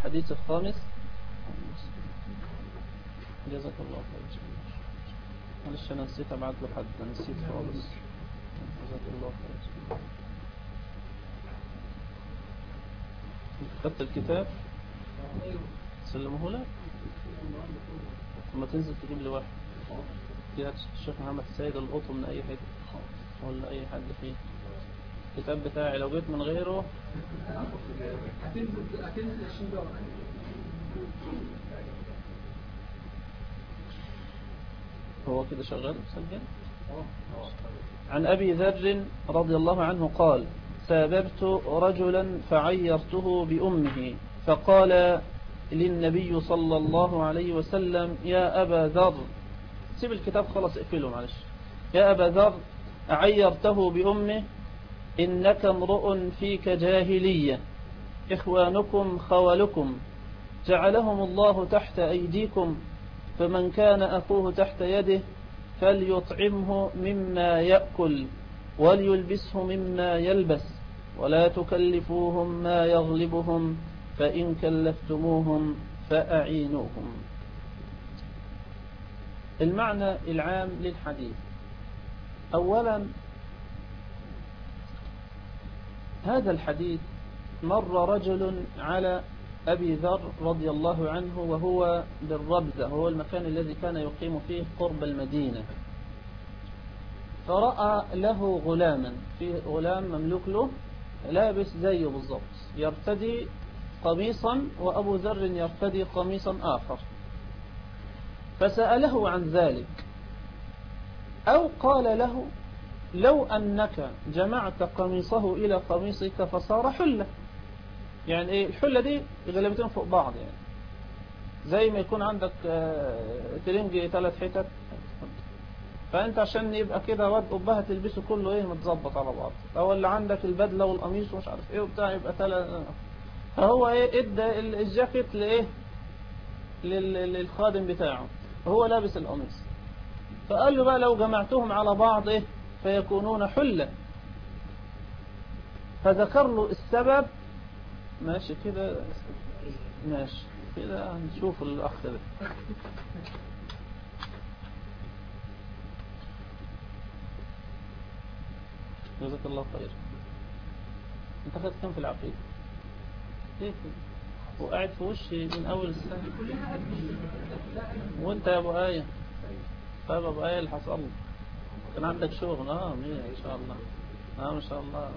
الحديث الخامس. جزاك الله خير. معلش أنا نسيت أبعت له حد، نسيت خالص. جزاك الله خير. خدت الكتاب سلمه لك، ثم تنزل تجيب لي واحد فيها الشيخ محمد السيد القطو من أي حتة ولا أي حد فيه. الكتاب بتاعي لو جيت من غيره هو كده شغال مسجل. عن أبي ذر رضي الله عنه قال: ساببت رجلا فعيرته بأمه فقال للنبي صلى الله عليه وسلم: يا أبا ذر، سيب الكتاب خلاص اقفله معلش. يا أبا ذر، أعيرته بأمه؟ إنك امرؤ فيك جاهلية، إخوانكم خولكم، جعلهم الله تحت أيديكم، فمن كان أخوه تحت يده فليطعمه مما يأكل وليلبسه مما يلبس، ولا تكلفوهم ما يغلبهم، فإن كلفتموهم فأعينوهم. المعنى العام للحديث: أولا هذا الحديث مر رجل على أبي ذر رضي الله عنه وهو بالربزة، هو المكان الذي كان يقيم فيه قرب المدينة، فرأى له غلاما، في غلام مملوك له لابس زيه بالضبط، يرتدي قميصا وأبو ذر يرتدي قميصا آخر، فسأله عن ذلك، أو قال له: لو أنك جمعت قميصه إلى قميصك فصار حلة. يعني إيه الحلة دي؟ غلبتين فوق بعض، يعني زي ما يكون عندك ترنج 3 حتت، فأنت عشان يبقى كده واد قبها تلبسه كله إيه متظبط على بعض، أو اللي عندك البدلة والقميص ومش عارف إيه وبتاع يبقى 3. فهو إيه إدى الجاكيت لإيه للخادم بتاعه وهو لابس القميص، فقال له بقى لو جمعتهم على بعض إيه فيكونون حلة، فذكر له السبب. ماشي كده، ماشي كده، هنشوف الأخ ده. جزاك الله خير. انت خدت كم في العقيدة؟ ليه كده وقاعد في وشي من أول السنة؟ وانت يا أبو آية؟ طيب أبو آية اللي حصل لك كان عندك شغل؟ مين إن شاء الله. ما شاء الله.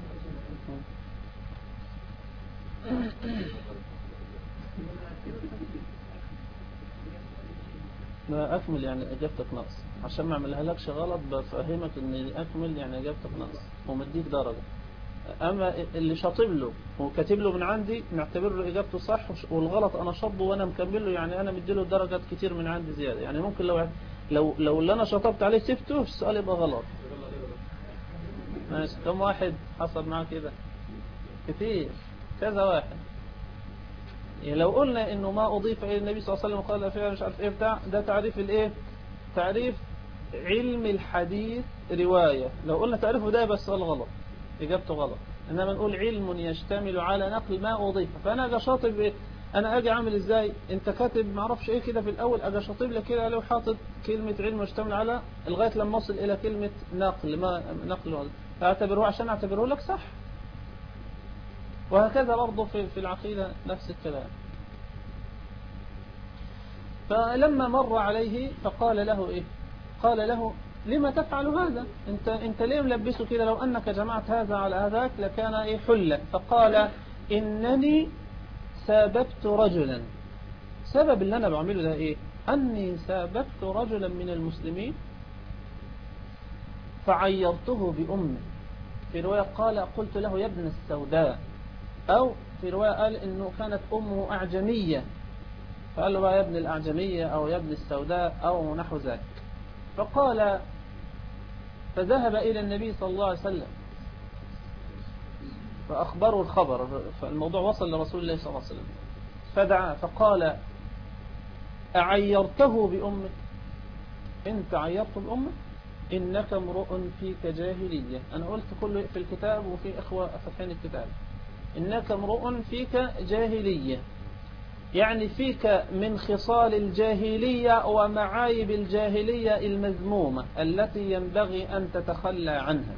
لا أكمل يعني إجابتك نقص، عشان ما أعملها لكش غلط بفهمك إن أكمل يعني إجابتك نقص ومديك درجة. أما اللي شاطب له وكاتب له من عندي نعتبر له إجابته صح، والغلط أنا شطبه وأنا مكمل له، يعني أنا مديله درجات كتير من عندي زيادة. يعني ممكن لو اللي أنا شطبت عليه سبته السؤال يبقى غلط. ماشي. كم واحد حصل معاه كده؟ كتير، كذا واحد. يعني لو قلنا إنه ما أضيف إلى النبي صلى الله عليه وسلم قال فيها مش عارف إيه بتاع، ده تعريف الإيه؟ تعريف علم الحديث رواية. لو قلنا تعريفه ده بس السؤال غلط، إجابته غلط. إنما نقول علم يشتمل على نقل ما أضيف. فأنا أجي شاطب إيه؟ أنا أجي أعمل إزاي؟ أنت كاتب معرفش إيه كده في الأول، أجي شاطب لك كده لو حاطط كلمة علم يشتمل على لغاية لما أصل إلى كلمة نقل، ما نقل أعتبره عشان أعتبره لك صح. وهكذا برضه في العقيدة نفس الكلام. فلما مر عليه فقال له إيه؟ قال له: لما تفعل هذا؟ انت ليه ملبسه كده؟ لو أنك جمعت هذا على هذاك لكان إيه حلة. فقال: إنني ساببت رجلا. سبب اللي أنا بعمله ده إيه؟ أني ساببت رجلا من المسلمين فعيرته بأمه. في رواية قال: قلت له يا ابن السوداء، أو في رواية قال إنه كانت أمه أعجمية، فقال له بقى يا ابن الأعجمية أو يا ابن السوداء أو نحو ذلك. فقال فذهب إلى النبي صلى الله عليه وسلم فأخبره الخبر، فالموضوع وصل لرسول الله صلى الله عليه وسلم، فدعا فقال: أعيرته بأمك؟ أنت عيرته بأمك؟ إنك امرؤ فيك جاهلية. أنا قلت كله في الكتاب وفي إخوة فتحين الكتاب. إنك امرؤ فيك جاهلية، يعني فيك من خصال الجاهلية ومعايب الجاهلية المذمومة التي ينبغي أن تتخلى عنها.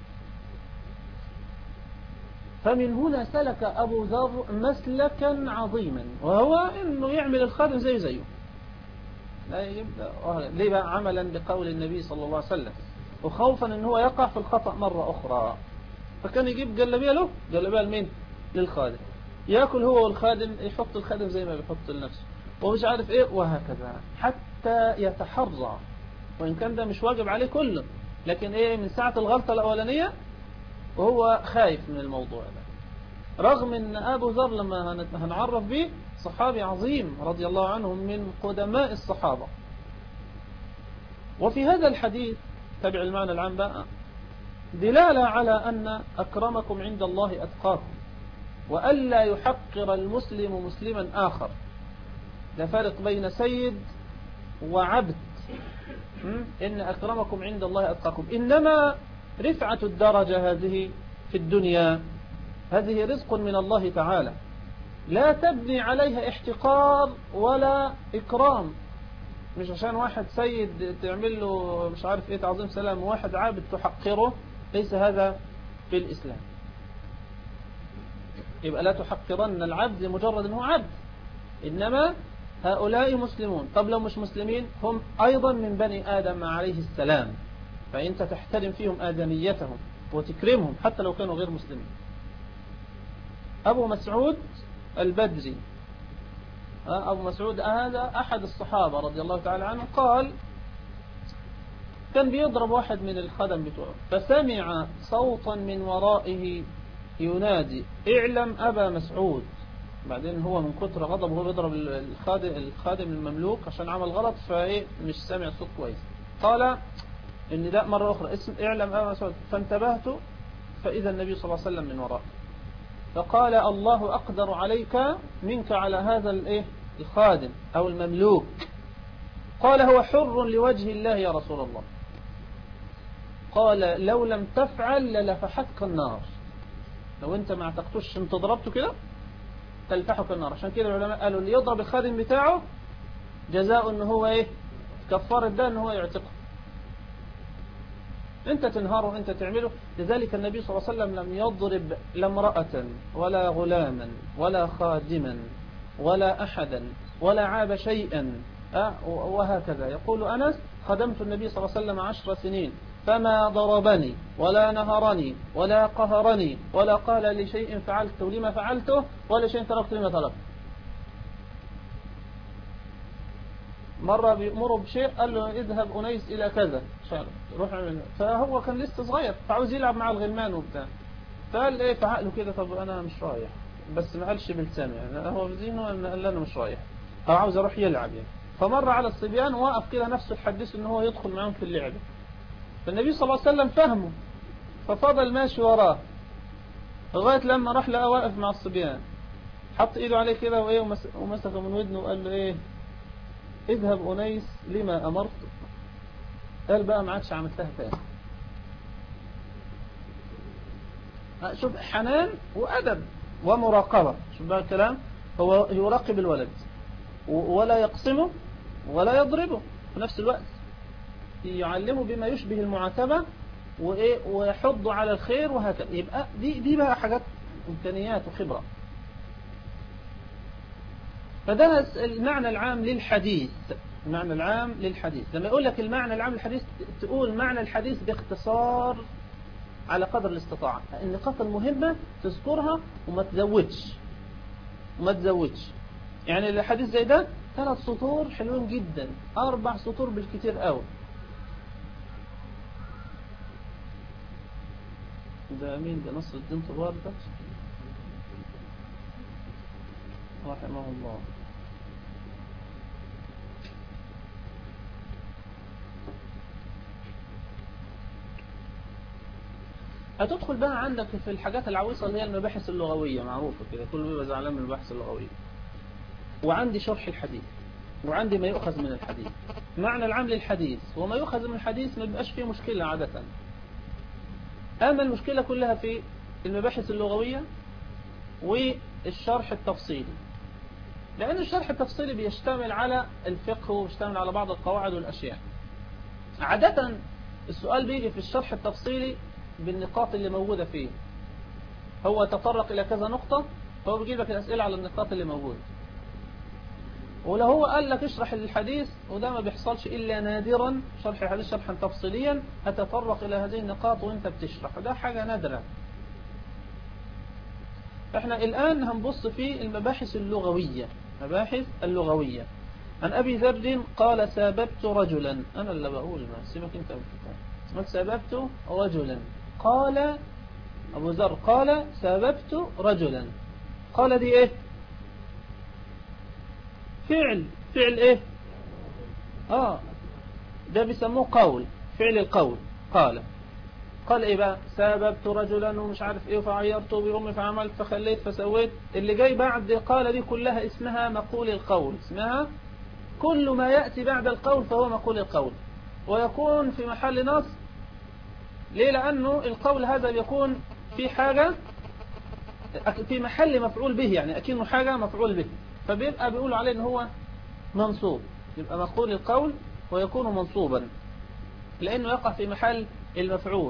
فمن هنا سلك أبو ذر مسلكا عظيما، وهو أنه يعمل الخادم زيه. لا يبدأ ليه بقى؟ عملا بقول النبي صلى الله عليه وسلم، وخوفا أنه هو يقع في الخطأ مرة أخرى. فكان يجيب جلبية له، جلبية لمين؟ للخادم، يأكل هو والخادم، يحط الخادم زي ما بيحط لنفسه ومش عارف إيه، وهكذا حتى يتحرى. وإن كان ده مش واجب عليه كله، لكن إيه، من ساعة الغلطة الأولانية وهو خايف من الموضوع ده. رغم أن أبو ذر لما هنعرف به صحابي عظيم رضي الله عنهم من قدماء الصحابة. وفي هذا الحديث تبع المعنى العام بقى دلالة على أن أكرمكم عند الله أتقاكم، وألا يحقر المسلم مسلما آخر. لا فرق بين سيد وعبد. إن أكرمكم عند الله أتقاكم، إنما رفعة الدرجة هذه في الدنيا هذه رزق من الله تعالى، لا تبني عليها احتقار ولا إكرام. مش عشان واحد سيد تعمل له مش عارف ايه تعظيم سلام، وواحد عابد تحقره، ليس هذا في الإسلام. يبقى لا تحقرن العبد لمجرد انه عبد، إنما هؤلاء مسلمون. طب لو مش مسلمين هم أيضا من بني آدم عليه السلام، فأنت تحترم فيهم آدميتهم وتكرمهم حتى لو كانوا غير مسلمين. أبو مسعود البدري، أبو مسعود هذا أحد الصحابة رضي الله تعالى عنه، قال كان بيضرب واحد من الخدم بتوعه، فسمع صوتا من ورائه ينادي اعلم أبا مسعود. بعدين هو من كتر غضب وهو بيضرب الخادم المملوك عشان عمل غلط، فايه مش سامع الصوت كويس. قال ان ده مرة أخرى اسم اعلم أبا مسعود، فانتبهت فإذا النبي صلى الله عليه وسلم من ورائه، فقال الله أقدر عليك منك على هذا الخادم أو المملوك. قال هو حر لوجه الله يا رسول الله. قال لو لم تفعل للفحتك النار، لو انت ما اعتقتوش انت ضربته كده تلفحك النار. عشان كده العلماء قالوا اللي يضرب الخادم بتاعه جزاء ان هو كفارة ده ان هو يعتقه. انت تنهاره انت تعمله. لذلك النبي صلى الله عليه وسلم لم يضرب لا امرأة ولا غلاما ولا خادما ولا أحدا ولا عاب شيئا. وهكذا يقول أنس خدمت النبي صلى الله عليه وسلم 10 سنين فما ضربني ولا نهرني ولا قهرني ولا قال لشيء فعلته لما فعلته ولا شيء تركته لما تركته. مرة بيأمره بشيء قال له اذهب أنيس إلى كذا روح عمل، فهو كان لسه صغير فعاوز يلعب مع الغلمان وبتاع، فقال في عقله كده طب أنا مش رايح، بس ما قالش بلسانه يعني، هو في ذهنه قال أنا مش رايح أو عاوز أروح يلعب يعني. فمر على الصبيان ووقف كده نفسه يحدث إن هو يدخل معهم في اللعبة، فالنبي صلى الله عليه وسلم فهمه ففضل ماشي وراه لغاية لما راح لقى واقف مع الصبيان، حط إيده عليه كده ومسكه من ودنه وقال له اذهب أنيس لما أمرت. قال بقى ما عادش عملتها تاني. شوف حنان وأدب ومراقبة. شوف بقى الكلام، هو يراقب الولد ولا يقسمه ولا يضربه في نفس الوقت، يعلمه بما يشبه المعاتبة ويحض على الخير وهكذا. يبقى دي بقى حاجات إمكانيات وخبرة. فده المعنى العام للحديث. المعنى العام للحديث لما يقول لك المعنى العام للحديث تقول معنى الحديث باختصار على قدر الاستطاعة. النقاط المهمة تذكرها وما تزودش. يعني الحديث زي ده 3 سطور حلوين جدا، 4 سطور بالكتير قوي. ده مين ده؟ نصر الدين طبار ده رحمه الله. هتدخل بقى عندك في الحاجات العويصة اللي هي المباحث اللغوية معروفة كده، كله بيبقى زعلان من المباحث اللغوية. وعندي شرح الحديث، وعندي ما يؤخذ من الحديث، معنى العام للحديث وما يؤخذ من الحديث ما بيبقاش فيه مشكلة عادة. أما المشكلة كلها في المباحث اللغوية والشرح التفصيلي. لأن الشرح التفصيلي بيشتمل على الفقه وبيشتمل على بعض القواعد والأشياء. عادة السؤال بيجي في الشرح التفصيلي بالنقاط اللي موجودة فيه، هو تطرق إلى كذا نقطة فهو بيجيب لك الأسئلة على النقاط اللي موجودة. ولو هو قال لك اشرح الحديث، وده ما بيحصلش إلا نادرا، شرح الحديث شرحا تفصيليا هتطرق إلى هذه النقاط وانت بتشرح، ده حاجة نادرة. احنا الآن هنبص في المباحث اللغوية، مباحث اللغوية. عن أبي ذر قال ساببت رجلا، أنا اللي بقول، ما سيبك انت قلت ساببت رجلا. قال أبو ذر قال ساببت رجلا، قال دي ايه؟ فعل ايه؟ ده بيسموه قول، فعل القول. قال ايه بقى؟ ساببت رجلا ومش عارف ايه، فعيرت بأمي فعملت فخليت فسويت. اللي جاي بعد قال دي كلها اسمها مقول القول، اسمها كل ما يأتي بعد القول فهو مقول القول، ويكون في محل نصب. ليه؟ لأنه القول هذا يكون في حاجة في محل مفعول به، يعني أكنه حاجة مفعول به، فبيبقى بيقولوا عليه ان هو منصوب، يبقى مقول القول ويكون منصوبا لأنه يقع في محل المفعول.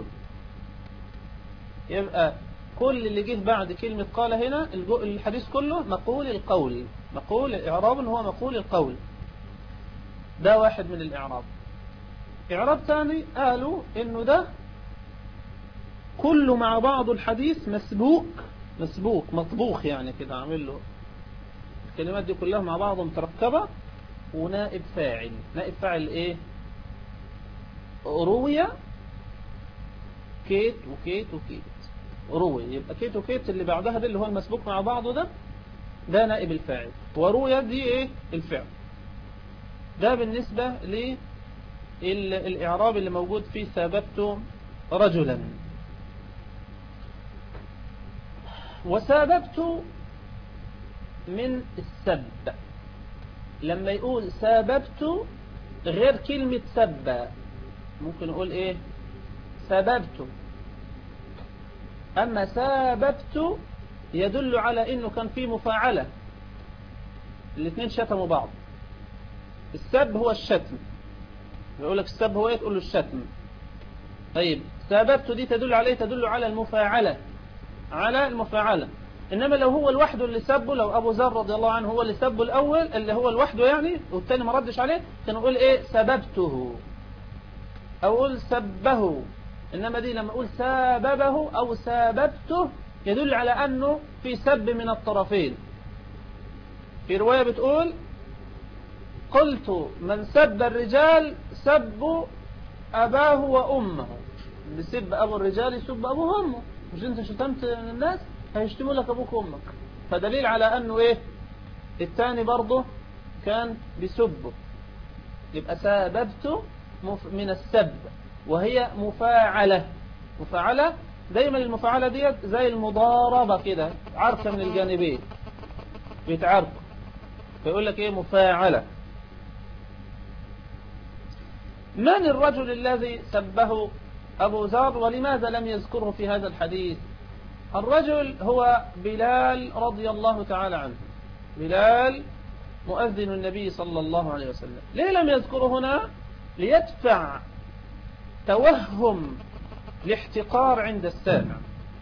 يبقى كل اللي جه بعد كلمة قال هنا الحديث كله مقول القول، مقول إعراب هو مقول القول. ده واحد من الإعراب. إعراب ثاني قالوا إنه ده كله مع بعض الحديث مسبوق مطبوخ، يعني كده عامل له الكلمات دي كلها مع بعض متركبة، ونائب فاعل. نائب فاعل إيه؟ روي كيت وكيت وكيت، روي يبقى كيت وكيت اللي بعدها ده اللي هو المسبوق مع بعضه، ده نائب الفاعل، وروي دي ايه؟ الفعل. ده بالنسبة للإعراب اللي موجود في ساببت رجلا. وساببت من السب، لما يقول ساببت غير كلمة سب، ممكن نقول ايه؟ سببت. اما ساببت يدل على انه كان فيه مفاعلة، الاثنين شتموا بعض. السب هو الشتم، يقول لك السب هو ايه؟ تقول له الشتم. طيب ساببت دي تدل عليه؟ تدل على المفاعلة، على المفاعلة. انما لو هو لوحده اللي سبه، لو ابو ذر رضي الله عنه هو اللي سبه الاول، اللي هو لوحده يعني، والتاني ما ردش عليه، كان نقول ايه؟ سببته أو أقول سبه. إنما دي لما أقول ساببه أو ساببته يدل على أنه في سب من الطرفين. في رواية بتقول قلت من سب الرجال سبوا أباه وأمه، بسب أبو الرجال يسب أبوه وأمه، مش أنت شتمت الناس هيشتموا لك أبوك وأمك، فدليل على أنه إيه؟ الثاني برضه كان بسبه. يبقى ساببته من السب، وهي مفاعلة. مفاعلة دايما، المفاعلة ديت زي المضاربة كده، عركة من الجانبين بيتعاركوا، فيقول لك ايه؟ مفاعلة. من الرجل الذي سبه أبو ذر ولماذا لم يذكره في هذا الحديث؟ الرجل هو بلال رضي الله تعالى عنه، بلال مؤذن النبي صلى الله عليه وسلم. ليه لم يذكره هنا؟ ليدفع توهم الاحتقار عند السامع.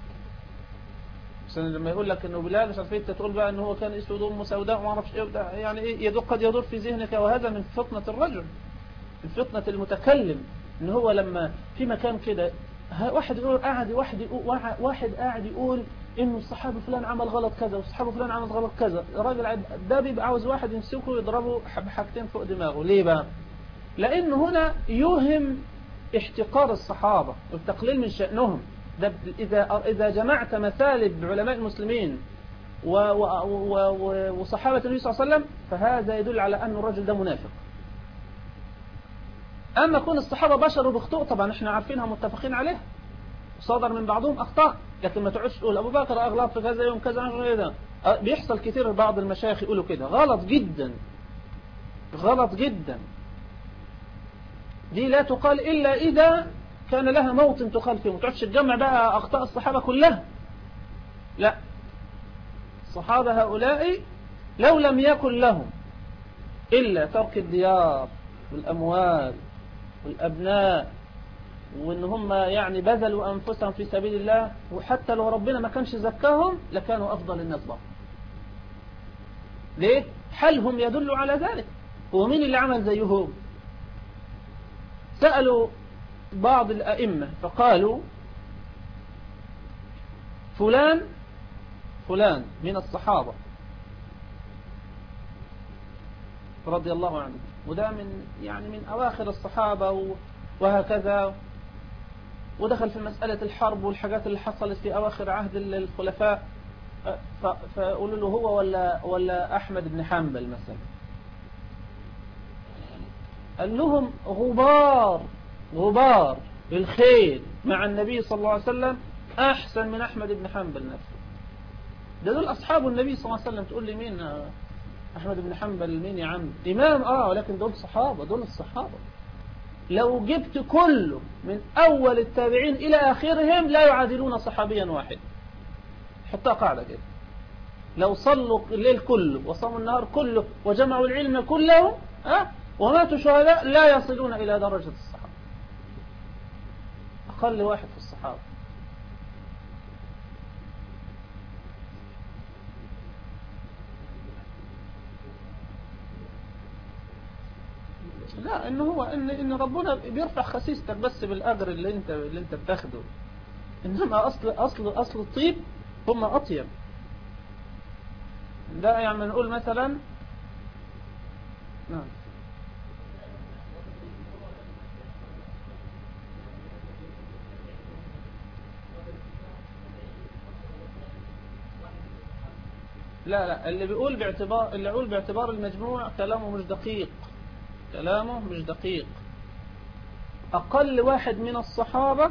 مثلا لما يقول لك انه بلال مش عارف ايه، تقول بقى انه هو كان اسود امه سوداء وما اعرفش ايه، يعني ايه؟ قد يدور في ذهنك، وهذا من فطنة الرجل، من فطنة المتكلم، ان هو لما في مكان كده واحد يقول واحد قاعد يقول انه الصحابي فلان عمل غلط كذا والصحابي فلان عمل غلط كذا، الراجل ده بيبقى عاوز واحد يمسكه يضربه بحاجتين فوق دماغه. ليه بقى؟ لأنه هنا يوهم احتقار الصحابة والتقليل من شأنهم. ده إذا جمعت مثالب علماء المسلمين وصحابة النبي صلى الله عليه وسلم، فهذا يدل على أن الرجل ده منافق. أما كون الصحابة بشر وبخطئ، طبعا احنا عارفينها متفقين عليها، صدر من بعضهم أخطاء، لكن ما تقعدش تقول أبو بكر أغلط في كذا يوم كذا. بيحصل كثير، بعض المشايخ يقولوا كده، غلط جدا، غلط جدا. دي لا تقال إلا إذا كان لها موطن تقال فيه، ما تقعدش تجمع بقى أخطاء الصحابة كلها. لا، الصحابة هؤلاء لو لم يكن لهم إلا ترك الديار والأموال والأبناء، وإن هم يعني بذلوا أنفسهم في سبيل الله، وحتى لو ربنا ما كانش زكاهم لكانوا أفضل الناس برضه. ليه؟ حالهم يدل على ذلك. ومين اللي عمل زيهم؟ سألوا بعض الأئمة فقالوا فلان من الصحابة رضي الله عنه، وده من أواخر الصحابة وهكذا، ودخل في مسألة الحرب والحاجات اللي حصلت في أواخر عهد الخلفاء، فقولوا له هو ولا أحمد بن حنبل مثلا. قال لهم غبار الخيل مع النبي صلى الله عليه وسلم أحسن من أحمد بن حنبل نفسه. دول أصحاب النبي صلى الله عليه وسلم. تقول لي مين أحمد بن حنبل؟ مين يا عم؟ إمام ولكن دول صحابة، دول الصحابة. لو جبت كله من أول التابعين إلى آخرهم لا يعادلون صحابيا واحد. حطها قاعدة كده، لو صلوا الليل كله وصاموا النهار كله وجمعوا العلم كله وماتوا شهداء لا يصلون إلى درجة الصحابة. أقل واحد في الصحابة. لا، إن ربنا بيرفع خسيستك بس بالأجر اللي انت بتاخده، إنما أصل الطيب هم أطيب. ده يعني نقول مثلا نعم. لا، اللي يقول باعتبار المجموع كلامه مش دقيق. أقل واحد من الصحابة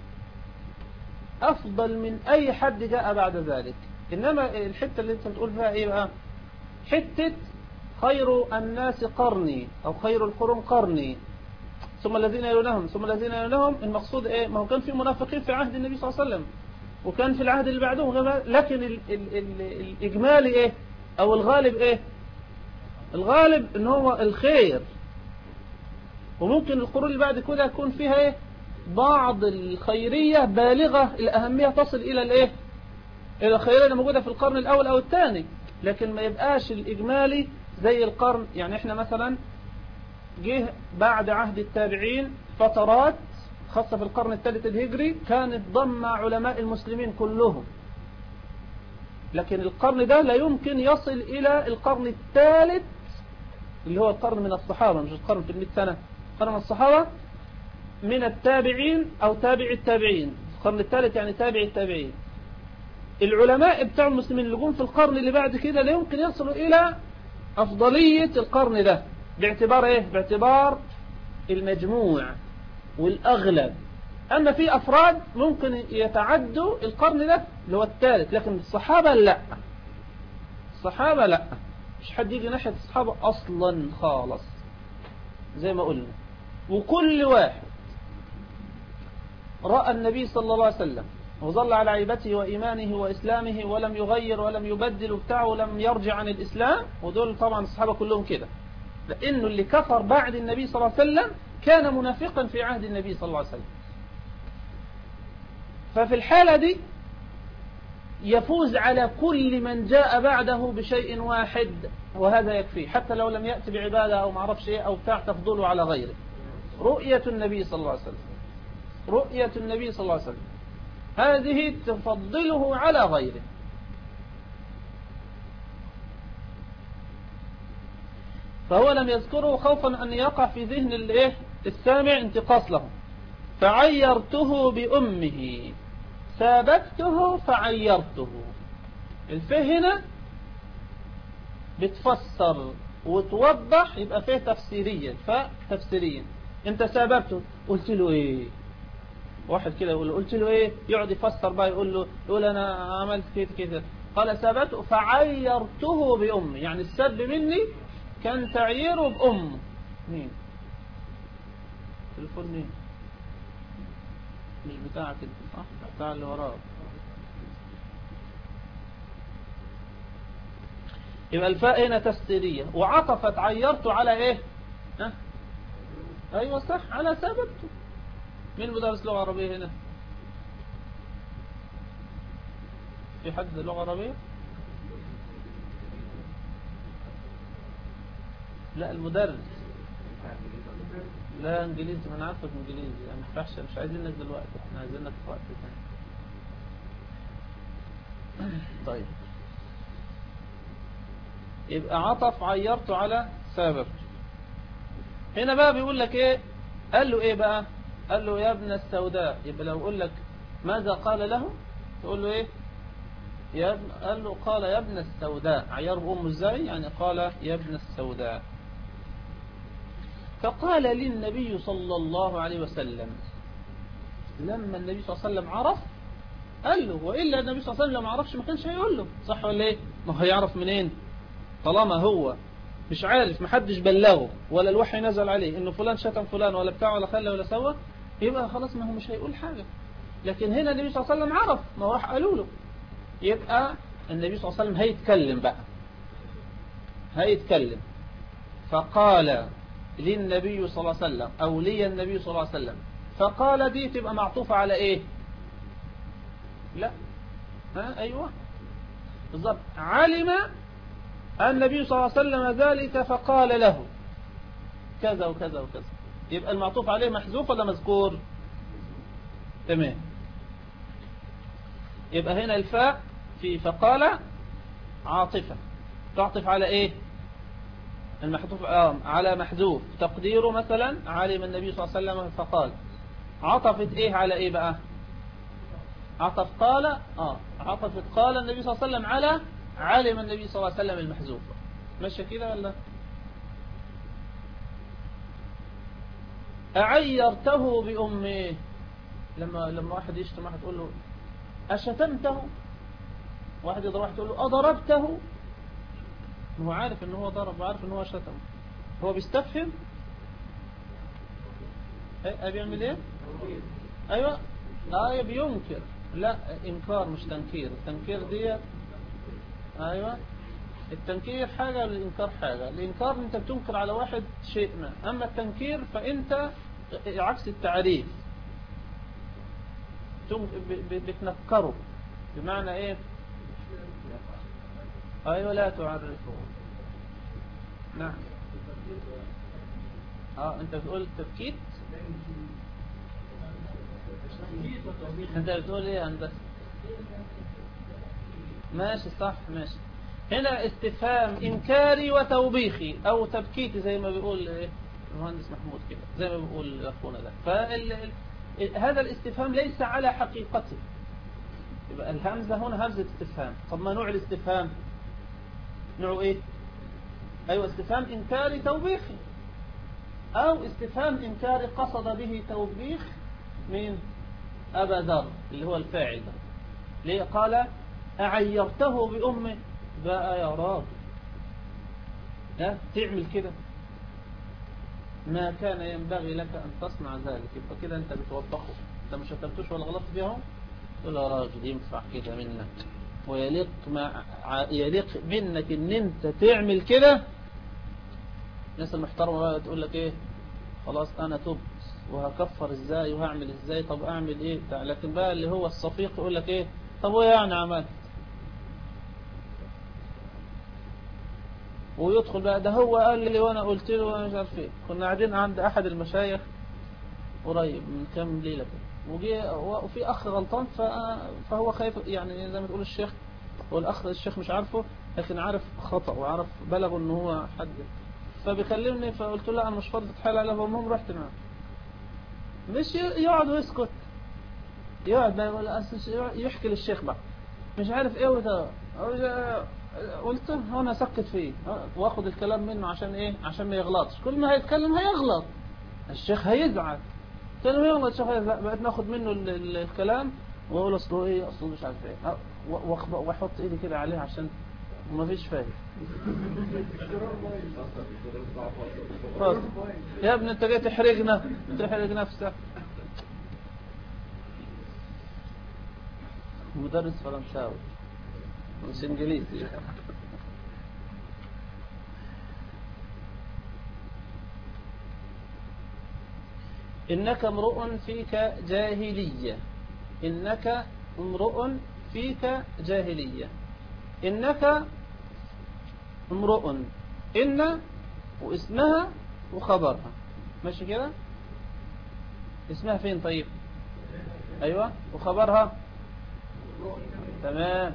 أفضل من أي حد جاء بعد ذلك. إنما الحتة اللي أنت بتقول فيها إيه بقى؟ حتة خير الناس قرني أو خير القرون قرني ثم الذين يلونهم ثم الذين يلونهم. المقصود إيه؟ ما هو كان في منافقين في عهد النبي صلى الله عليه وسلم وكان في العهد اللي بعده، لكن الإجمالي إيه أو الغالب إيه؟ الغالب إن هو الخير. وممكن القرون اللي بعد كده يكون فيها إيه؟ بعض الخيرية بالغة الأهمية تصل إلى الإيه؟ إلى الخيرية اللي موجودة في القرن الأول أو الثاني، لكن ما يبقاش الإجمالي زي القرن. يعني إحنا مثلا جه بعد عهد التابعين فترات خاصة في القرن الثالث الهجري كانت ضم علماء المسلمين كلهم، لكن القرن ده لا يمكن يصل إلى القرن الثالث اللي هو القرن من الصحابة، مش القرن في 100 سنة، قرن الصحابة من التابعين أو تابع التابعين. القرن الثالث يعني تابع التابعين. العلماء بتاع المسلمين اللي جم في القرن اللي بعد كده لا يمكن يصلوا إلى أفضلية القرن ده. باعتبار إيه؟ باعتبار المجموع والأغلب. أما في أفراد ممكن يتعدوا القرن ده اللي هو الثالث، لكن الصحابة لا. الصحابة لا، مش حد يجي ناحية الصحابة أصلا خالص زي ما قلنا. وكل واحد رأى النبي صلى الله عليه وسلم وظل على عيبته وإيمانه وإسلامه ولم يغير ولم يبدل بتاعه ولم يرجع عن الإسلام، ودول طبعا الصحابة كلهم كده، لأنه اللي كفر بعد النبي صلى الله عليه وسلم كان منافقا في عهد النبي صلى الله عليه وسلم. ففي الحالة دي يفوز على كل من جاء بعده بشيء واحد، وهذا يكفي حتى لو لم يأتي بعبادة أو معرفش إيه أو بتاع تفضله على غيره. رؤية النبي صلى الله عليه وسلم، رؤية النبي صلى الله عليه وسلم هذه تفضله على غيره. فهو لم يذكره خوفا أن يقع في ذهن السامع انتقاص له. فعيرته بأمه سابته فعيرته. الفه هنا بتفسر وتوضح، يبقى فيه تفسيريا فتفسيريا. انت سابته قلت له ايه؟ واحد كده يقول له قلت له ايه؟ يقعد يفسر بقى يقول انا عملت كده كده. قال سابته فعيرته بأمه، يعني السب مني كان تعييره بأمه. مين؟ تليفون مين؟ مش بتاعك انت صح؟ بتاع اللي وراك. يبقى الفاء هنا تفسيرية، وعطفت عيرت على ايه؟ ها؟ ايوه صح، على سببته. مين مدرس لغة عربية هنا؟ في حد لغة عربية؟ لا المدرس. لا انجليزي، ما انا عارفك انجليزي يعني، ما ينفعش، مش عايزينك دلوقتي، احنا عايزينك في وقت ثاني. طيب يبقى عطف عيرت على سبب. هنا بقى بيقول لك ايه؟ قال له ايه بقى؟ قال له يا ابن السوداء. يبقى لو اقول لك ماذا قال له تقول له ايه؟ قال له قال يا ابن السوداء. عيره امه ازاي؟ يعني قال يا ابن السوداء. فقال للنبي صلى الله عليه وسلم، لما النبي صلى الله عليه وسلم عرف قال له، وإلا النبي صلى الله عليه وسلم ما عرفش ما كانش هيقول له، صح ولا ايه؟ ما هو هيعرف منين طالما هو مش عارف، ما حدش بلغه ولا الوحي نزل عليه انه فلان شتم فلان ولا بتاع ولا خلى ولا سوى، يبقى خلاص ما هو مش هيقول حاجة. لكن هنا النبي صلى الله عليه وسلم عرف، ما هو قالوا له، يبقى النبي صلى الله عليه وسلم هيتكلم بقى، هيتكلم. فقال للنبي صلى الله عليه وسلم، أو لي النبي صلى الله عليه وسلم. فقال دي تبقى معطوفة على إيه؟ لا، أيوة بالضبط. علم النبي صلى الله عليه وسلم ذلك فقال له كذا وكذا وكذا. يبقى المعطوف عليه محذوف ولا مذكور؟ تمام. يبقى هنا الفاء في فقال عاطفة، تعطف على إيه؟ المحذوف على محذوف، تقديره مثلا علم النبي صلى الله عليه وسلم فقال. عطفت ايه على ايه بقى؟ عطف قال، عطفت قال النبي صلى الله عليه وسلم على علم النبي صلى الله عليه وسلم المحذوف. ماشي كده ولا؟ أعيرته بأمه. لما واحد يشتم واحد تقول له أشتمته، واحد يضرب واحد تقول له أضربته. هو عارف ان هو ضرب وعارف ان هو شتم، هو بيستفهم. بيعمل ايه؟ ايوه بينكر. لا انكار مش تنكير. التنكير دي ايوه، التنكير حاجة والانكار حاجة. الانكار انت بتنكر على واحد شيء ما، اما التنكير فانت عكس التعريف، بتنكره. بمعنى ايه؟ ايوه لا تعرفه. نعم. انت بتقول تبكيت، انت بتقول ايه هندسة؟ ماشي صح ماشي. هنا استفهام انكاري وتوبيخي او تبكيتي زي ما بيقول ايه المهندس محمود كده، زي ما بيقول اخونا ده. هذا الاستفهام ليس على حقيقته. يبقى الهمزة هنا همزة استفهام. طب ما نوع الاستفهام؟ نوعه ايه؟ ايوه استفهام انكاري توبيخي، او استفهام انكاري قصد به توبيخ من ابا ذر اللي هو الفاعل ده. ليه قال اعيرته بامه؟ بقى يا راجل تعمل كده؟ ما كان ينبغي لك ان تصنع ذلك. يبقى كده انت بتوبخه، انت مش شتمتوش ولا غلطت فيهم. تقول يا راجل ينفع كده منك ويليق يليق منك ان انت تعمل كده؟ الناس المحترمه بقى تقول لك ايه؟ خلاص انا تبت وهكفر ازاي وهعمل ازاي، طب اعمل ايه بتاع. لكن بقى اللي هو الصفيق يقول لك ايه؟ طب وايه يعني عملت؟ ويدخل بقى ده هو قال لي وانا قلت له وانا مش عارف ايه. كنا قاعدين عند احد المشايخ قريب من كام ليله كده، وفي اخ غلطان فهو خايف يعني زي ما تقول الشيخ، والاخ الشيخ مش عارفه لكن عارف خطأ وعارف بلغه ان هو حد، فبيكلمني فقلت له لا انا مش فاضي اتحايل عليه. المهم رحت معاه، مش يقعد ويسكت، يقعد بقى يقول يحكي للشيخ بقى مش عارف ايه وده. قلت انا سكت فيه واخد الكلام منه عشان ايه؟ عشان ما يغلطش. كل ما هيتكلم هيغلط، الشيخ هيزعل. كل ما يغلط الشيخ هيزعل. بقيت ناخد منه الكلام واقول اصله ايه، اصله مش عارف ايه، واحط ايدي كده عليه عشان ما فيش فايده. يا ابني انت جاي تحرجنا، تحرج نفسك. مدرس فرنساوي مش انجليزي. إنك امرؤ فيك جاهلية. إنك امرؤ فيك جاهلية. إنك امرؤ، إن واسمها وخبرها، ماشي كده. اسمها فين طيب؟ أيوة، وخبرها تمام.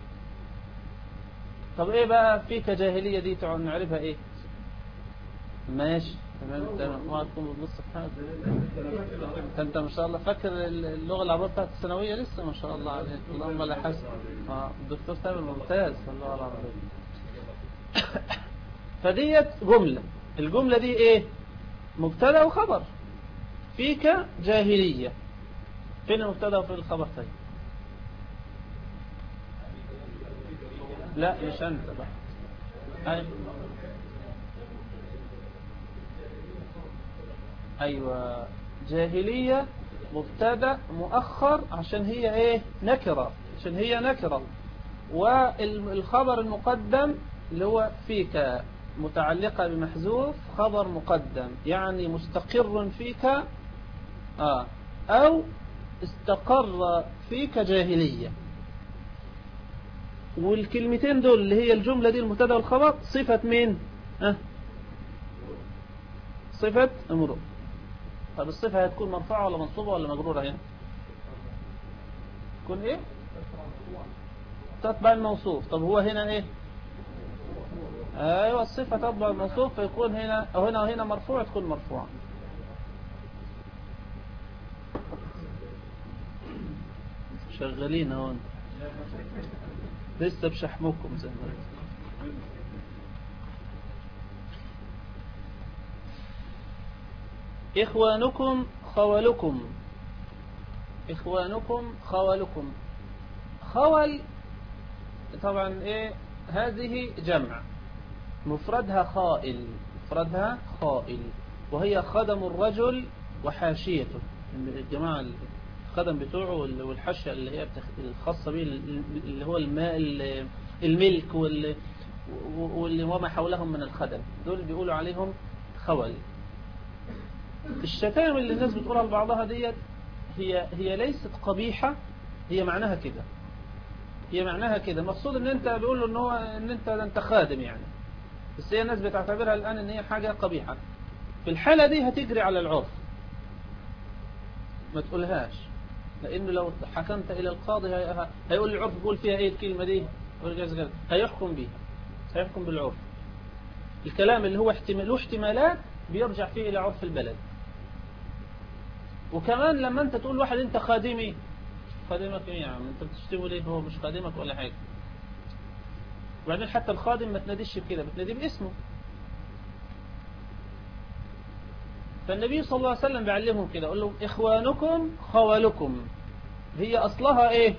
طب إيه بقى فيك جاهلية دي تعال نعرفها إيه؟ ماشي تمام تمام. ما تكون بتبص في حاجة. انت ما شاء الله فاكر اللغة العربية بتاعت الثانوية لسه، ما شاء الله عليك، اللهم لا حسن. الدكتور تامر ممتاز في اللغة العربية. فديت جملة، الجملة دي ايه؟ مبتدا وخبر. فيك جاهلية، فين المبتدا وفين الخبر طيب؟ لا مش انت بقى. ايوه، جاهلية مبتدا مؤخر عشان هي ايه؟ نكرة، عشان هي نكرة. والخبر المقدم اللي هو فيك متعلقة بمحذوف، خبر مقدم يعني مستقر فيك أو استقر فيك جاهلية. والكلمتين دول اللي هي الجملة دي المبتدا والخبر صفة مين؟ صفة امرؤ. طب الصفة هتكون مرفوعة ولا منصوبة ولا مجرورة هنا؟ تكون ايه؟ تتبع الموصوف. طب هو هنا ايه؟ ايوه، الصفة تتبع الموصوف، فيكون هنا او هنا وهنا مرفوع، تكون مرفوعة. شغالين هون لسه بشحمكم زي ما إخوانكم خولكم. إخوانكم خولكم. خول طبعا إيه؟ هذه جمع، مفردها خائل. مفردها خائل، وهي خدم الرجل وحاشيته. الجماعة الخدم بتوعه والحاشية اللي هي الخاصة به، اللي هو الماء الملك واللي وما حولهم من الخدم، دول بيقولوا عليهم خول. الشتائم اللي الناس بتقولها لبعضها ديت هي ليست قبيحة، هي معناها كده. هي معناها كده، المقصود ان انت بيقول له ان هو ان انت خادم يعني، بس هي الناس بتعتبرها الان ان هي حاجة قبيحة. في الحالة دي هتجري على العرف، ما تقولهاش، لانه لو حكمت الى القاضي هيقول العرف بيقول فيها ايه الكلمة دي، هيحكم بيها، هيحكم بالعرف. الكلام اللي هو له احتمالات بيرجع فيه الى عرف البلد. وكمان لما انت تقول واحد انت خادمي، خادمك ايه يا عم؟ انت بتشتمه ليه؟ هو مش خادمك ولا حاجة. وبعدين حتى الخادم ما تناديش بكده، بتناديه باسمه. فالنبي صلى الله عليه وسلم بيعلمهم كده، يقول لهم إخوانكم خولكم. هي أصلها إيه؟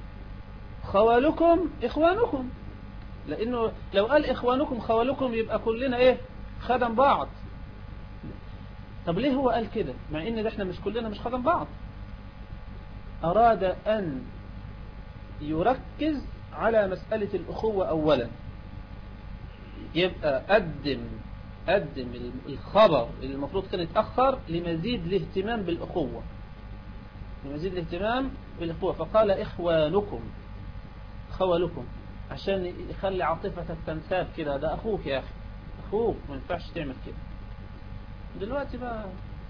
خولكم إخوانكم، لأنه لو قال إخوانكم خولكم يبقى كلنا إيه؟ خدم بعض. طب ليه هو قال كده مع إن احنا مش كلنا مش خدم بعض؟ أراد أن يركز على مسألة الأخوة أولا. يبقى قدم الخبر اللي المفروض كان يتأخر لمزيد الاهتمام بالأخوة، لمزيد الاهتمام بالأخوة. فقال إخوانكم خولكم عشان يخلي عاطفتك تنساب كده، ده أخوك يا أخي، أخوك ما ينفعش تعمل كده. دلوقتي بقى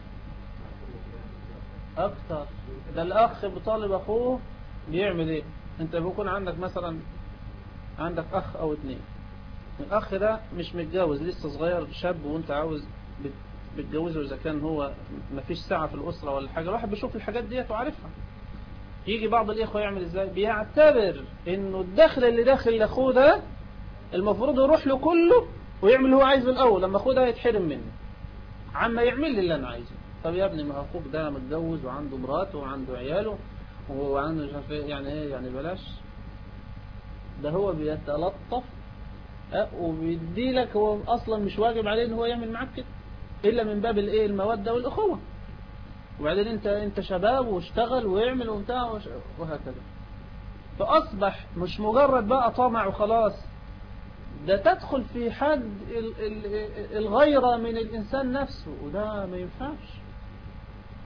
أكتر، ده الأخ بطالب أخوه بيعمل إيه؟ أنت بيكون عندك مثلا عندك أخ أو اتنين، الأخ ده مش متجوز لسه صغير شاب، وانت عاوز بتجوزه إذا كان هو مفيش ساعة في الأسرة ولا حاجة. الواحد بيشوف الحاجات ديت وعارفها. يجي بعض الإخوة يعمل إزاي؟ بيعتبر إنه الدخل اللي داخل لأخوه ده المفروض يروح له كله ويعمل اللي هو عايزه الأول، لما أخوه ده يتحرم منه عما يعمل لي اللي أنا عايزه. طب يا ابني ما أخوك ده متجوز وعنده مراته وعنده عياله وعنده مش عارف إيه، يعني إيه يعني؟ بلاش ده هو بيتلطف وبيدي لك، هو اصلا مش واجب عليه ان هو يعمل معاك كده الا من باب الايه؟ الموده والاخوه. وبعدين انت شباب واشتغل ويعمل وبتاع وهكذا. فاصبح مش مجرد بقى طمع وخلاص، ده تدخل في حد الغيرة من الانسان نفسه، وده ما ينفعش.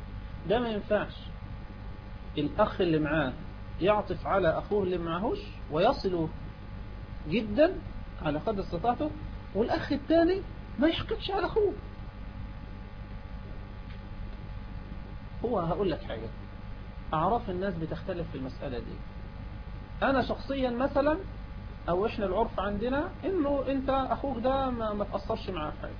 ده ما ينفعش. الأخ اللي معاه يعطف على أخوه اللي معهوش ويصله جدا على قدر استطاعته، والأخ الثاني ما يحقدش على أخوه. هو هقول لك حاجة، أعراف الناس بتختلف في المسألة دي. أنا شخصيا مثلا، أو إحنا العرف عندنا إنه أنت أخوك ده ما تأثرش معاه في حاجة،